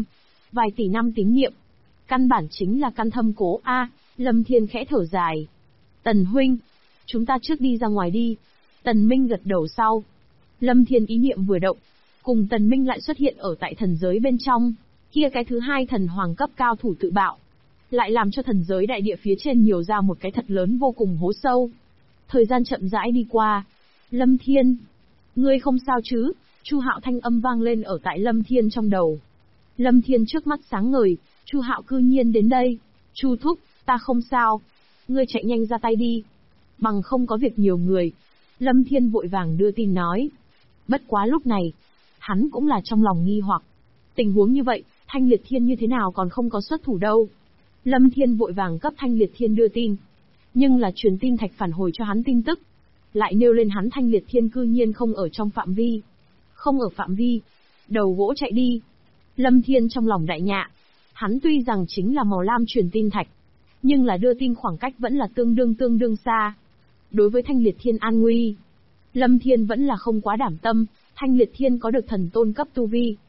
tỷ năm tín niệm. Căn bản chính là căn thâm cố a. Lâm Thiên khẽ thở dài. Tần huynh, chúng ta trước đi ra ngoài đi. Tần Minh gật đầu sau. Lâm Thiên ý niệm vừa động, cùng Tần Minh lại xuất hiện ở tại thần giới bên trong. Kia cái thứ hai thần hoàng cấp cao thủ tự bạo, lại làm cho thần giới đại địa phía trên nhiều ra một cái thật lớn vô cùng hố sâu. Thời gian chậm rãi đi qua. Lâm Thiên, ngươi không sao chứ? Chu Hạo thanh âm vang lên ở tại Lâm Thiên trong đầu. Lâm Thiên trước mắt sáng ngời, Chu Hạo cư nhiên đến đây. Chu thúc, ta không sao. Ngươi chạy nhanh ra tay đi. Bằng không có việc nhiều người. Lâm Thiên vội vàng đưa tin nói. Bất quá lúc này, hắn cũng là trong lòng nghi hoặc. Tình huống như vậy, Thanh Liệt Thiên như thế nào còn không có xuất thủ đâu. Lâm Thiên vội vàng cấp Thanh Liệt Thiên đưa tin. Nhưng là truyền tin thạch phản hồi cho hắn tin tức, lại nêu lên hắn Thanh Liệt Thiên cư nhiên không ở trong phạm vi. Không ở phạm vi, đầu gỗ chạy đi. Lâm Thiên trong lòng đại nhạ. Hắn tuy rằng chính là màu lam truyền tin thạch, nhưng là đưa tin khoảng cách vẫn là tương đương xa. Đối với Thanh Liệt Thiên an nguy, Lâm Thiên vẫn là không quá đảm tâm. Thanh Liệt Thiên có được thần tôn cấp tu vi,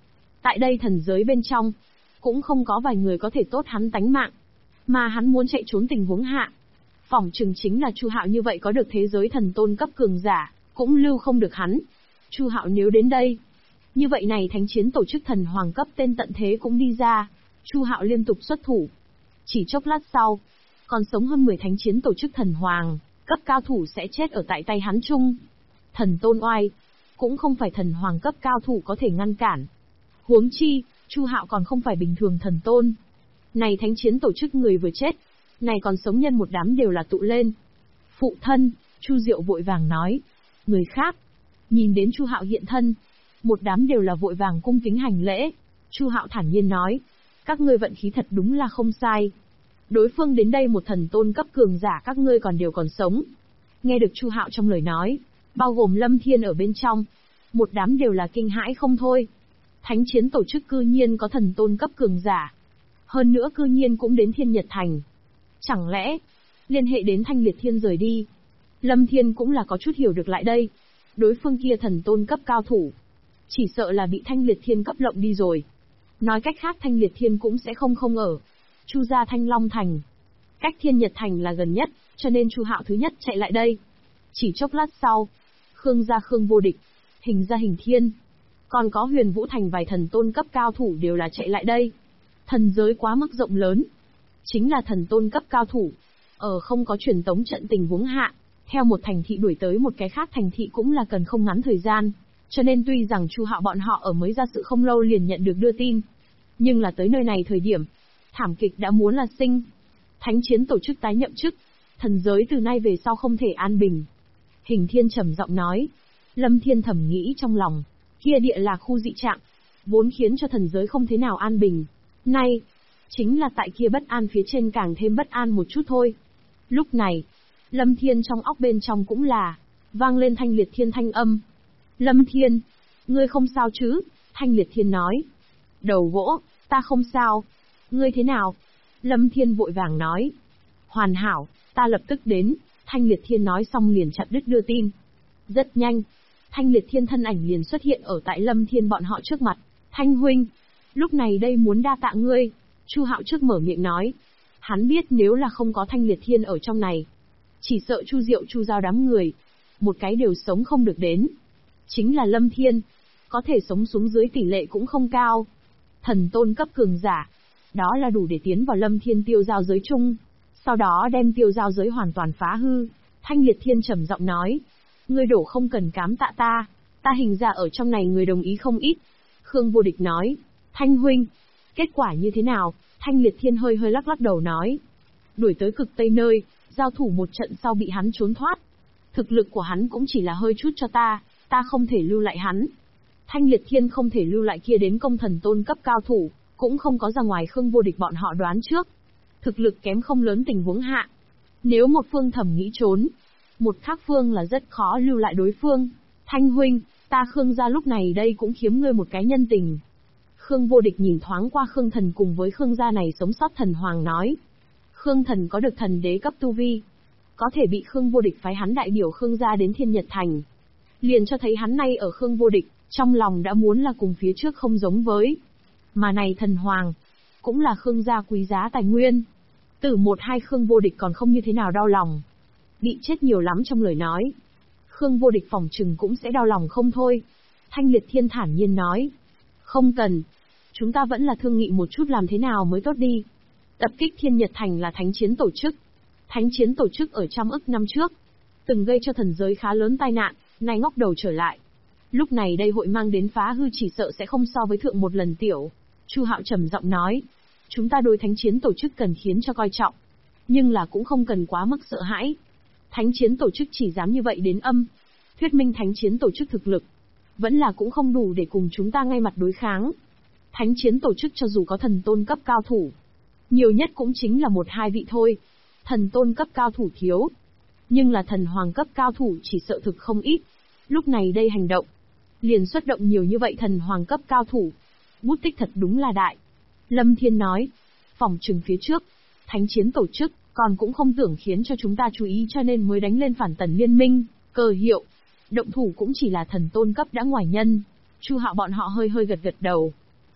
Tại đây thần giới bên trong, cũng không có vài người có thể tốt hắn tánh mạng. Mà hắn muốn chạy trốn tình huống hạ. Phỏng chừng chính là Chu Hạo như vậy có được thế giới thần tôn cấp cường giả, cũng lưu không được hắn. Chu Hạo nếu đến đây, như vậy này thánh chiến tổ chức thần hoàng cấp tên tận thế cũng đi ra. Chu Hạo liên tục xuất thủ. Chỉ chốc lát sau, còn sống hơn 10 thánh chiến tổ chức thần hoàng cấp cao thủ sẽ chết ở tại tay hắn chung. Thần tôn oai, cũng không phải thần hoàng cấp cao thủ có thể ngăn cản. Huống chi, Chu Hạo còn không phải bình thường thần tôn. Này thánh chiến tổ chức người vừa chết, này còn sống nhân một đám đều là tụ lên. Phụ thân, Chu Diệu vội vàng nói. Người khác, nhìn đến Chu Hạo hiện thân, một đám đều là vội vàng cung kính hành lễ. Chu Hạo thản nhiên nói, các ngươi vận khí thật đúng là không sai. Đối phương đến đây một thần tôn cấp cường giả các ngươi còn đều còn sống. Nghe được Chu Hạo trong lời nói, bao gồm Lâm Thiên ở bên trong, một đám đều là kinh hãi không thôi. Thánh chiến tổ chức cư nhiên có thần tôn cấp cường giả. Hơn nữa cư nhiên cũng đến Thiên Nhật Thành. Chẳng lẽ, liên hệ đến Thanh Liệt Thiên rời đi. Lâm Thiên cũng là có chút hiểu được lại đây. Đối phương kia thần tôn cấp cao thủ. Chỉ sợ là bị Thanh Liệt Thiên cấp lộng đi rồi. Nói cách khác Thanh Liệt Thiên cũng sẽ không ở Chu gia Thanh Long Thành. Cách Thiên Nhật Thành là gần nhất, cho nên Chu Hạo thứ nhất chạy lại đây. Chỉ chốc lát sau, Khương gia Khương Vô Địch, Hình gia Hình Thiên, còn có Huyền Vũ Thành vài thần tôn cấp cao thủ đều là chạy lại đây. Thần giới quá mức rộng lớn, chính là thần tôn cấp cao thủ, ở không có truyền tống trận tình huống hạ, theo một thành thị đuổi tới một cái khác thành thị cũng là cần không ngắn thời gian, cho nên tuy rằng Chu Hạo bọn họ ở mới ra sự không lâu liền nhận được đưa tin, nhưng là tới nơi này thời điểm, thảm kịch đã muốn là sinh. Thánh chiến tổ chức tái nhậm chức, thần giới từ nay về sau không thể an bình. Hình Thiên trầm giọng nói. Lâm Thiên thầm nghĩ trong lòng, kia địa là khu dị trạng, vốn khiến cho thần giới không thế nào an bình. Nay, chính là tại kia bất an phía trên càng thêm bất an một chút thôi. Lúc này, Lâm Thiên trong óc bên trong cũng là, vang lên Thanh Liệt Thiên thanh âm. Lâm Thiên, ngươi không sao chứ? Thanh Liệt Thiên nói. Đầu gỗ, ta không sao. Ngươi thế nào? Lâm Thiên vội vàng nói. Hoàn hảo, ta lập tức đến. Thanh Liệt Thiên nói xong liền chặt đứt đưa tin. Rất nhanh, Thanh Liệt Thiên thân ảnh liền xuất hiện ở tại Lâm Thiên bọn họ trước mặt. Thanh huynh, lúc này đây muốn đa tạ ngươi. Chu Hạo trước mở miệng nói. Hắn biết nếu là không có Thanh Liệt Thiên ở trong này, chỉ sợ Chu Diệu Chu Giao đám người, một cái đều sống không được đến. Chính là Lâm Thiên, có thể sống xuống dưới tỷ lệ cũng không cao. Thần tôn cấp cường giả, đó là đủ để tiến vào Lâm Thiên tiêu giao giới chung, sau đó đem tiêu giao giới hoàn toàn phá hư. Thanh Liệt Thiên trầm giọng nói, ngươi đổ không cần cám tạ ta hình ra ở trong này người đồng ý không ít. Khương Vô Địch nói, Thanh huynh, kết quả như thế nào? Thanh Liệt Thiên hơi lắc đầu nói, đuổi tới cực tây nơi, giao thủ một trận sau bị hắn trốn thoát. Thực lực của hắn cũng chỉ là hơi chút cho ta không thể lưu lại hắn. Thanh Liệt Thiên không thể lưu lại kia đến công thần tôn cấp cao thủ, cũng không có ra ngoài Khương Vô Địch bọn họ đoán trước. Thực lực kém không lớn tình huống hạ. Nếu một phương thầm nghĩ trốn, một khác phương là rất khó lưu lại đối phương. Thanh huynh, ta Khương gia lúc này đây cũng khiếm ngươi một cái nhân tình. Khương Vô Địch nhìn thoáng qua Khương Thần cùng với Khương gia này sống sót thần hoàng nói. Khương Thần có được thần đế cấp tu vi, có thể bị Khương Vô Địch phái hắn đại biểu Khương gia đến Thiên Nhật Thành. Liền cho thấy hắn nay ở Khương Vô Địch, trong lòng đã muốn là cùng phía trước không giống với. Mà này thần hoàng, cũng là Khương gia quý giá tài nguyên. Tử một hai Khương Vô Địch còn không như thế nào đau lòng. Bị chết nhiều lắm trong lời nói. Khương Vô Địch phỏng chừng cũng sẽ đau lòng không thôi. Thanh Liệt Thiên thản nhiên nói. Không cần. Chúng ta vẫn là thương nghị một chút làm thế nào mới tốt đi. Tập kích Thiên Nhật Thành là thánh chiến tổ chức. Thánh chiến tổ chức ở trăm ức năm trước, từng gây cho thần giới khá lớn tai nạn, nay ngóc đầu trở lại. Lúc này đây hội mang đến phá hư chỉ sợ sẽ không so với thượng một lần tiểu. Chu Hạo trầm giọng nói. Chúng ta đối thánh chiến tổ chức cần khiến cho coi trọng, nhưng là cũng không cần quá mức sợ hãi. Thánh chiến tổ chức chỉ dám như vậy đến âm, thuyết minh thánh chiến tổ chức thực lực vẫn là cũng không đủ để cùng chúng ta ngay mặt đối kháng. Thánh chiến tổ chức cho dù có thần tôn cấp cao thủ, nhiều nhất cũng chính là một hai vị thôi. Thần tôn cấp cao thủ thiếu, nhưng là thần hoàng cấp cao thủ chỉ sợ thực không ít. Lúc này đây hành động, liền xuất động nhiều như vậy thần hoàng cấp cao thủ. Bút tích thật đúng là đại. Lâm Thiên nói, phòng trừng phía trước, thánh chiến tổ chức, còn cũng không tưởng khiến cho chúng ta chú ý cho nên mới đánh lên phản tần liên minh, cờ hiệu. Động thủ cũng chỉ là thần tôn cấp đã ngoài nhân. Chu Hạo bọn họ hơi gật đầu.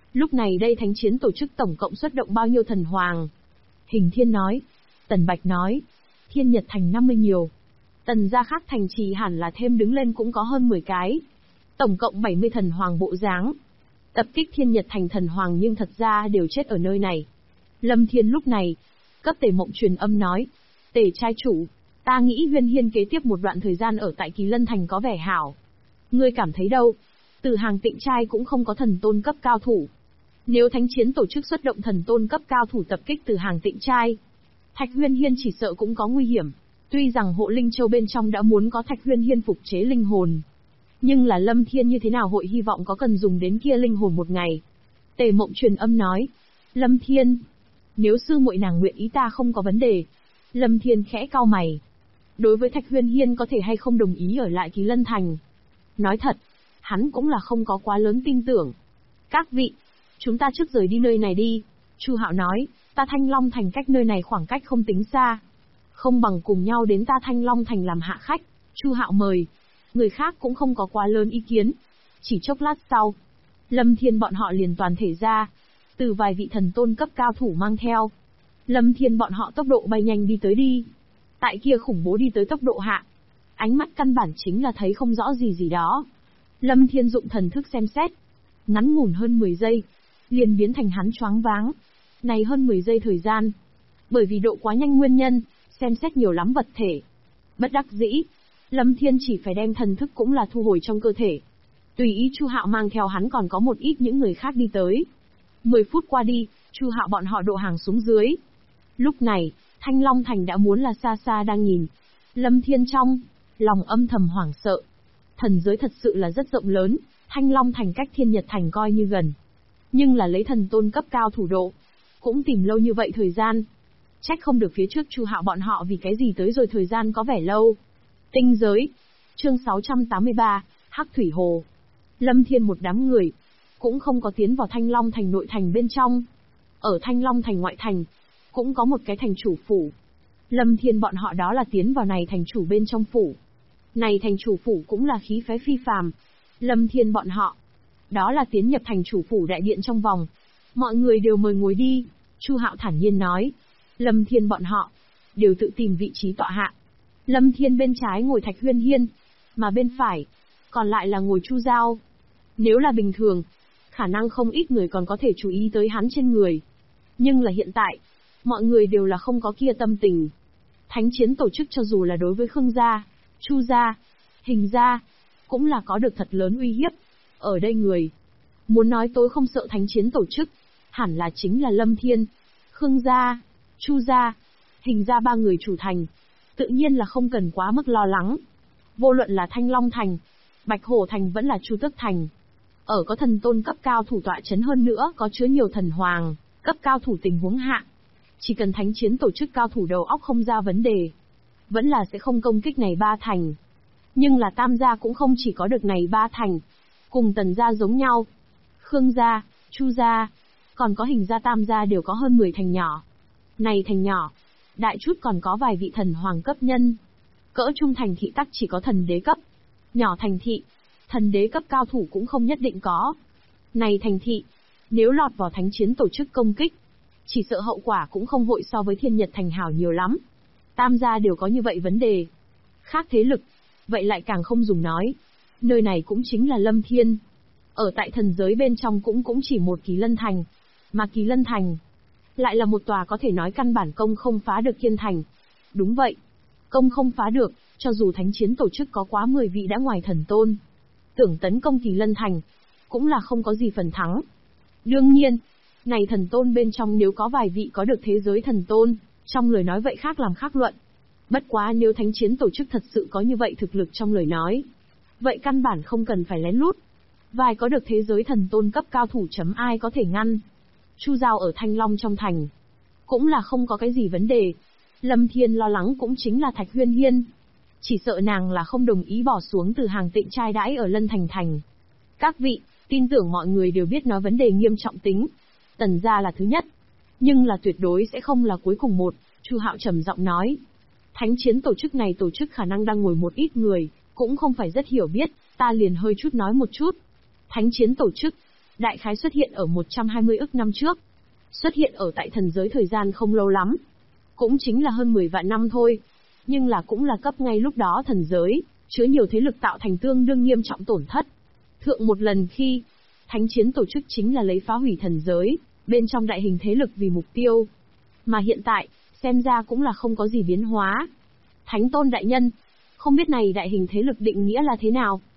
Lúc này đây thánh chiến tổ chức tổng cộng xuất động bao nhiêu thần hoàng? Hình Thiên nói. Tần Bạch nói. Thiên Nhật Thành 50 nhiều. Tần gia khác thành trì hẳn là thêm đứng lên cũng có hơn 10 cái. Tổng cộng 70 thần hoàng bộ dáng. Tập kích Thiên Nhật Thành thần hoàng nhưng thật ra đều chết ở nơi này. Lâm Thiên lúc này, cấp Tề Mộng truyền âm nói. Tề trai chủ, ta nghĩ Huyên Hiên kế tiếp một đoạn thời gian ở tại Kỳ Lân Thành có vẻ hảo. Ngươi cảm thấy đâu? Từ Hàng Tịnh trai cũng không có thần tôn cấp cao thủ. Nếu thánh chiến tổ chức xuất động thần tôn cấp cao thủ tập kích Từ Hàng Tịnh trai, Thạch Huyên Hiên chỉ sợ cũng có nguy hiểm. Tuy rằng hộ linh châu bên trong đã muốn có Thạch Huyên Hiên phục chế linh hồn, nhưng là Lâm Thiên như thế nào hội hy vọng có cần dùng đến kia linh hồn một ngày. Tề Mộng truyền âm nói. Lâm Thiên, nếu sư muội nàng nguyện ý ta không có vấn đề. Lâm Thiên khẽ cau mày. Đối với Thạch Huyên Hiên có thể hay không đồng ý ở lại Kỳ Lân Thành, nói thật, hắn cũng là không có quá lớn tin tưởng. Các vị, chúng ta trước rời đi nơi này đi. Chu Hạo nói, ta Thanh Long Thành cách nơi này khoảng cách không tính xa. Không bằng cùng nhau đến ta Thanh Long Thành làm hạ khách. Chu Hạo mời. Người khác cũng không có quá lớn ý kiến. Chỉ chốc lát sau, Lâm Thiên bọn họ liền toàn thể ra. Từ vài vị thần tôn cấp cao thủ mang theo, Lâm Thiên bọn họ tốc độ bay nhanh đi tới đi. Tại kia khủng bố đi tới tốc độ hạ, ánh mắt căn bản chính là thấy không rõ gì gì đó. Lâm Thiên dụng thần thức xem xét, ngắn ngủn hơn 10 giây, liền biến thành hắn choáng váng. Này hơn 10 giây thời gian, bởi vì độ quá nhanh nguyên nhân, xem xét nhiều lắm vật thể. Bất đắc dĩ, Lâm Thiên chỉ phải đem thần thức cũng là thu hồi trong cơ thể. Tùy ý Chu Hạo mang theo hắn còn có một ít những người khác đi tới. 10 phút qua đi, Chu Hạo bọn họ độ hàng xuống dưới. Lúc này, Thanh Long Thành đã muốn là xa xa đang nhìn. Lâm Thiên trong lòng âm thầm hoảng sợ. Thần giới thật sự là rất rộng lớn, Thanh Long Thành cách Thiên Nhật Thành coi như gần. Nhưng là lấy thần tôn cấp cao thủ độ, cũng tìm lâu như vậy thời gian. Trách không được phía trước Chu Hạo bọn họ vì cái gì tới rồi thời gian có vẻ lâu. Tinh giới. Chương 683, Hắc Thủy Hồ. Lâm Thiên một đám người, cũng không có tiến vào Thanh Long Thành nội thành bên trong. Ở Thanh Long Thành ngoại thành, cũng có một cái thành chủ phủ. Lâm Thiên bọn họ đó là tiến vào này thành chủ bên trong phủ. Này thành chủ phủ cũng là khí phái phi phàm. Lâm Thiên bọn họ, đó là tiến nhập thành chủ phủ đại điện trong vòng. Mọi người đều mời ngồi đi. Chu Hạo thản nhiên nói. Lâm Thiên bọn họ, đều tự tìm vị trí tọa hạ. Lâm Thiên bên trái ngồi Thạch Huyên Hiên, mà bên phải, còn lại là ngồi Chu Giao. Nếu là bình thường, khả năng không ít người còn có thể chú ý tới hắn trên người. Nhưng là hiện tại, mọi người đều là không có kia tâm tình. Thánh chiến tổ chức cho dù là đối với Khương gia, Chu gia, Hình gia, cũng là có được thật lớn uy hiếp. Ở đây người, muốn nói tối không sợ thánh chiến tổ chức, hẳn là chính là Lâm Thiên, Khương gia, Chu gia, Hình gia ba người chủ thành. Tự nhiên là không cần quá mức lo lắng. Vô luận là Thanh Long Thành, Bạch Hổ Thành vẫn là Chu Tước Thành. Ở có thần tôn cấp cao thủ tọa chấn hơn nữa có chứa nhiều thần hoàng, cấp cao thủ tình huống hạ. Chỉ cần thánh chiến tổ chức cao thủ đầu óc không ra vấn đề, vẫn là sẽ không công kích này ba thành. Nhưng là Tam gia cũng không chỉ có được này ba thành. Cùng Tần gia giống nhau. Khương gia, Chu gia, còn có Hình gia Tam gia đều có hơn 10 thành nhỏ. Này thành nhỏ, đại chút còn có vài vị thần hoàng cấp nhân. Cỡ trung thành thị tắc chỉ có thần đế cấp. Nhỏ thành thị, thần đế cấp cao thủ cũng không nhất định có. Này thành thị, nếu lọt vào thánh chiến tổ chức công kích, chỉ sợ hậu quả cũng không hội so với Thiên Nhật Thành hảo nhiều lắm. Tam gia đều có như vậy vấn đề. Khác thế lực, vậy lại càng không dùng nói. Nơi này cũng chính là Lâm Thiên. Ở tại thần giới bên trong cũng chỉ một Kỳ Lân Thành. Mà Kỳ Lân Thành lại là một tòa có thể nói căn bản công không phá được Thiên Thành. Đúng vậy, công không phá được, cho dù thánh chiến tổ chức có quá 10 vị đã ngoài thần tôn. Tưởng tấn công Kỳ Lân Thành, cũng là không có gì phần thắng. Đương nhiên, này thần tôn bên trong nếu có vài vị có được thế giới thần tôn, trong lời nói vậy khác làm khác luận. Bất quá nếu thánh chiến tổ chức thật sự có như vậy thực lực trong lời nói, vậy căn bản không cần phải lén lút. Vài có được thế giới thần tôn cấp cao thủ chấm ai có thể ngăn. Chu Giao ở Thanh Long trong thành, cũng là không có cái gì vấn đề. Lâm Thiên lo lắng cũng chính là Thạch Huyên Hiên. Chỉ sợ nàng là không đồng ý bỏ xuống Từ Hàng Tịnh trai đãi ở Lân Thành thành. Các vị, tin tưởng mọi người đều biết nói vấn đề nghiêm trọng tính. Tần gia là thứ nhất, nhưng là tuyệt đối sẽ không là cuối cùng một. Chu Hạo trầm giọng nói. Thánh chiến tổ chức này tổ chức khả năng đang ngồi một ít người, cũng không phải rất hiểu biết, ta liền hơi chút nói một chút. Thánh chiến tổ chức, đại khái xuất hiện ở 120 ức năm trước. Xuất hiện ở tại thần giới thời gian không lâu lắm. Cũng chính là hơn 10 vạn năm thôi. Nhưng là cũng là cấp ngay lúc đó thần giới, chứa nhiều thế lực tạo thành tương đương nghiêm trọng tổn thất. Thượng một lần khi thánh chiến tổ chức chính là lấy phá hủy thần giới, bên trong đại hình thế lực vì mục tiêu. Mà hiện tại, xem ra cũng là không có gì biến hóa. Thánh tôn đại nhân, không biết này đại hình thế lực định nghĩa là thế nào?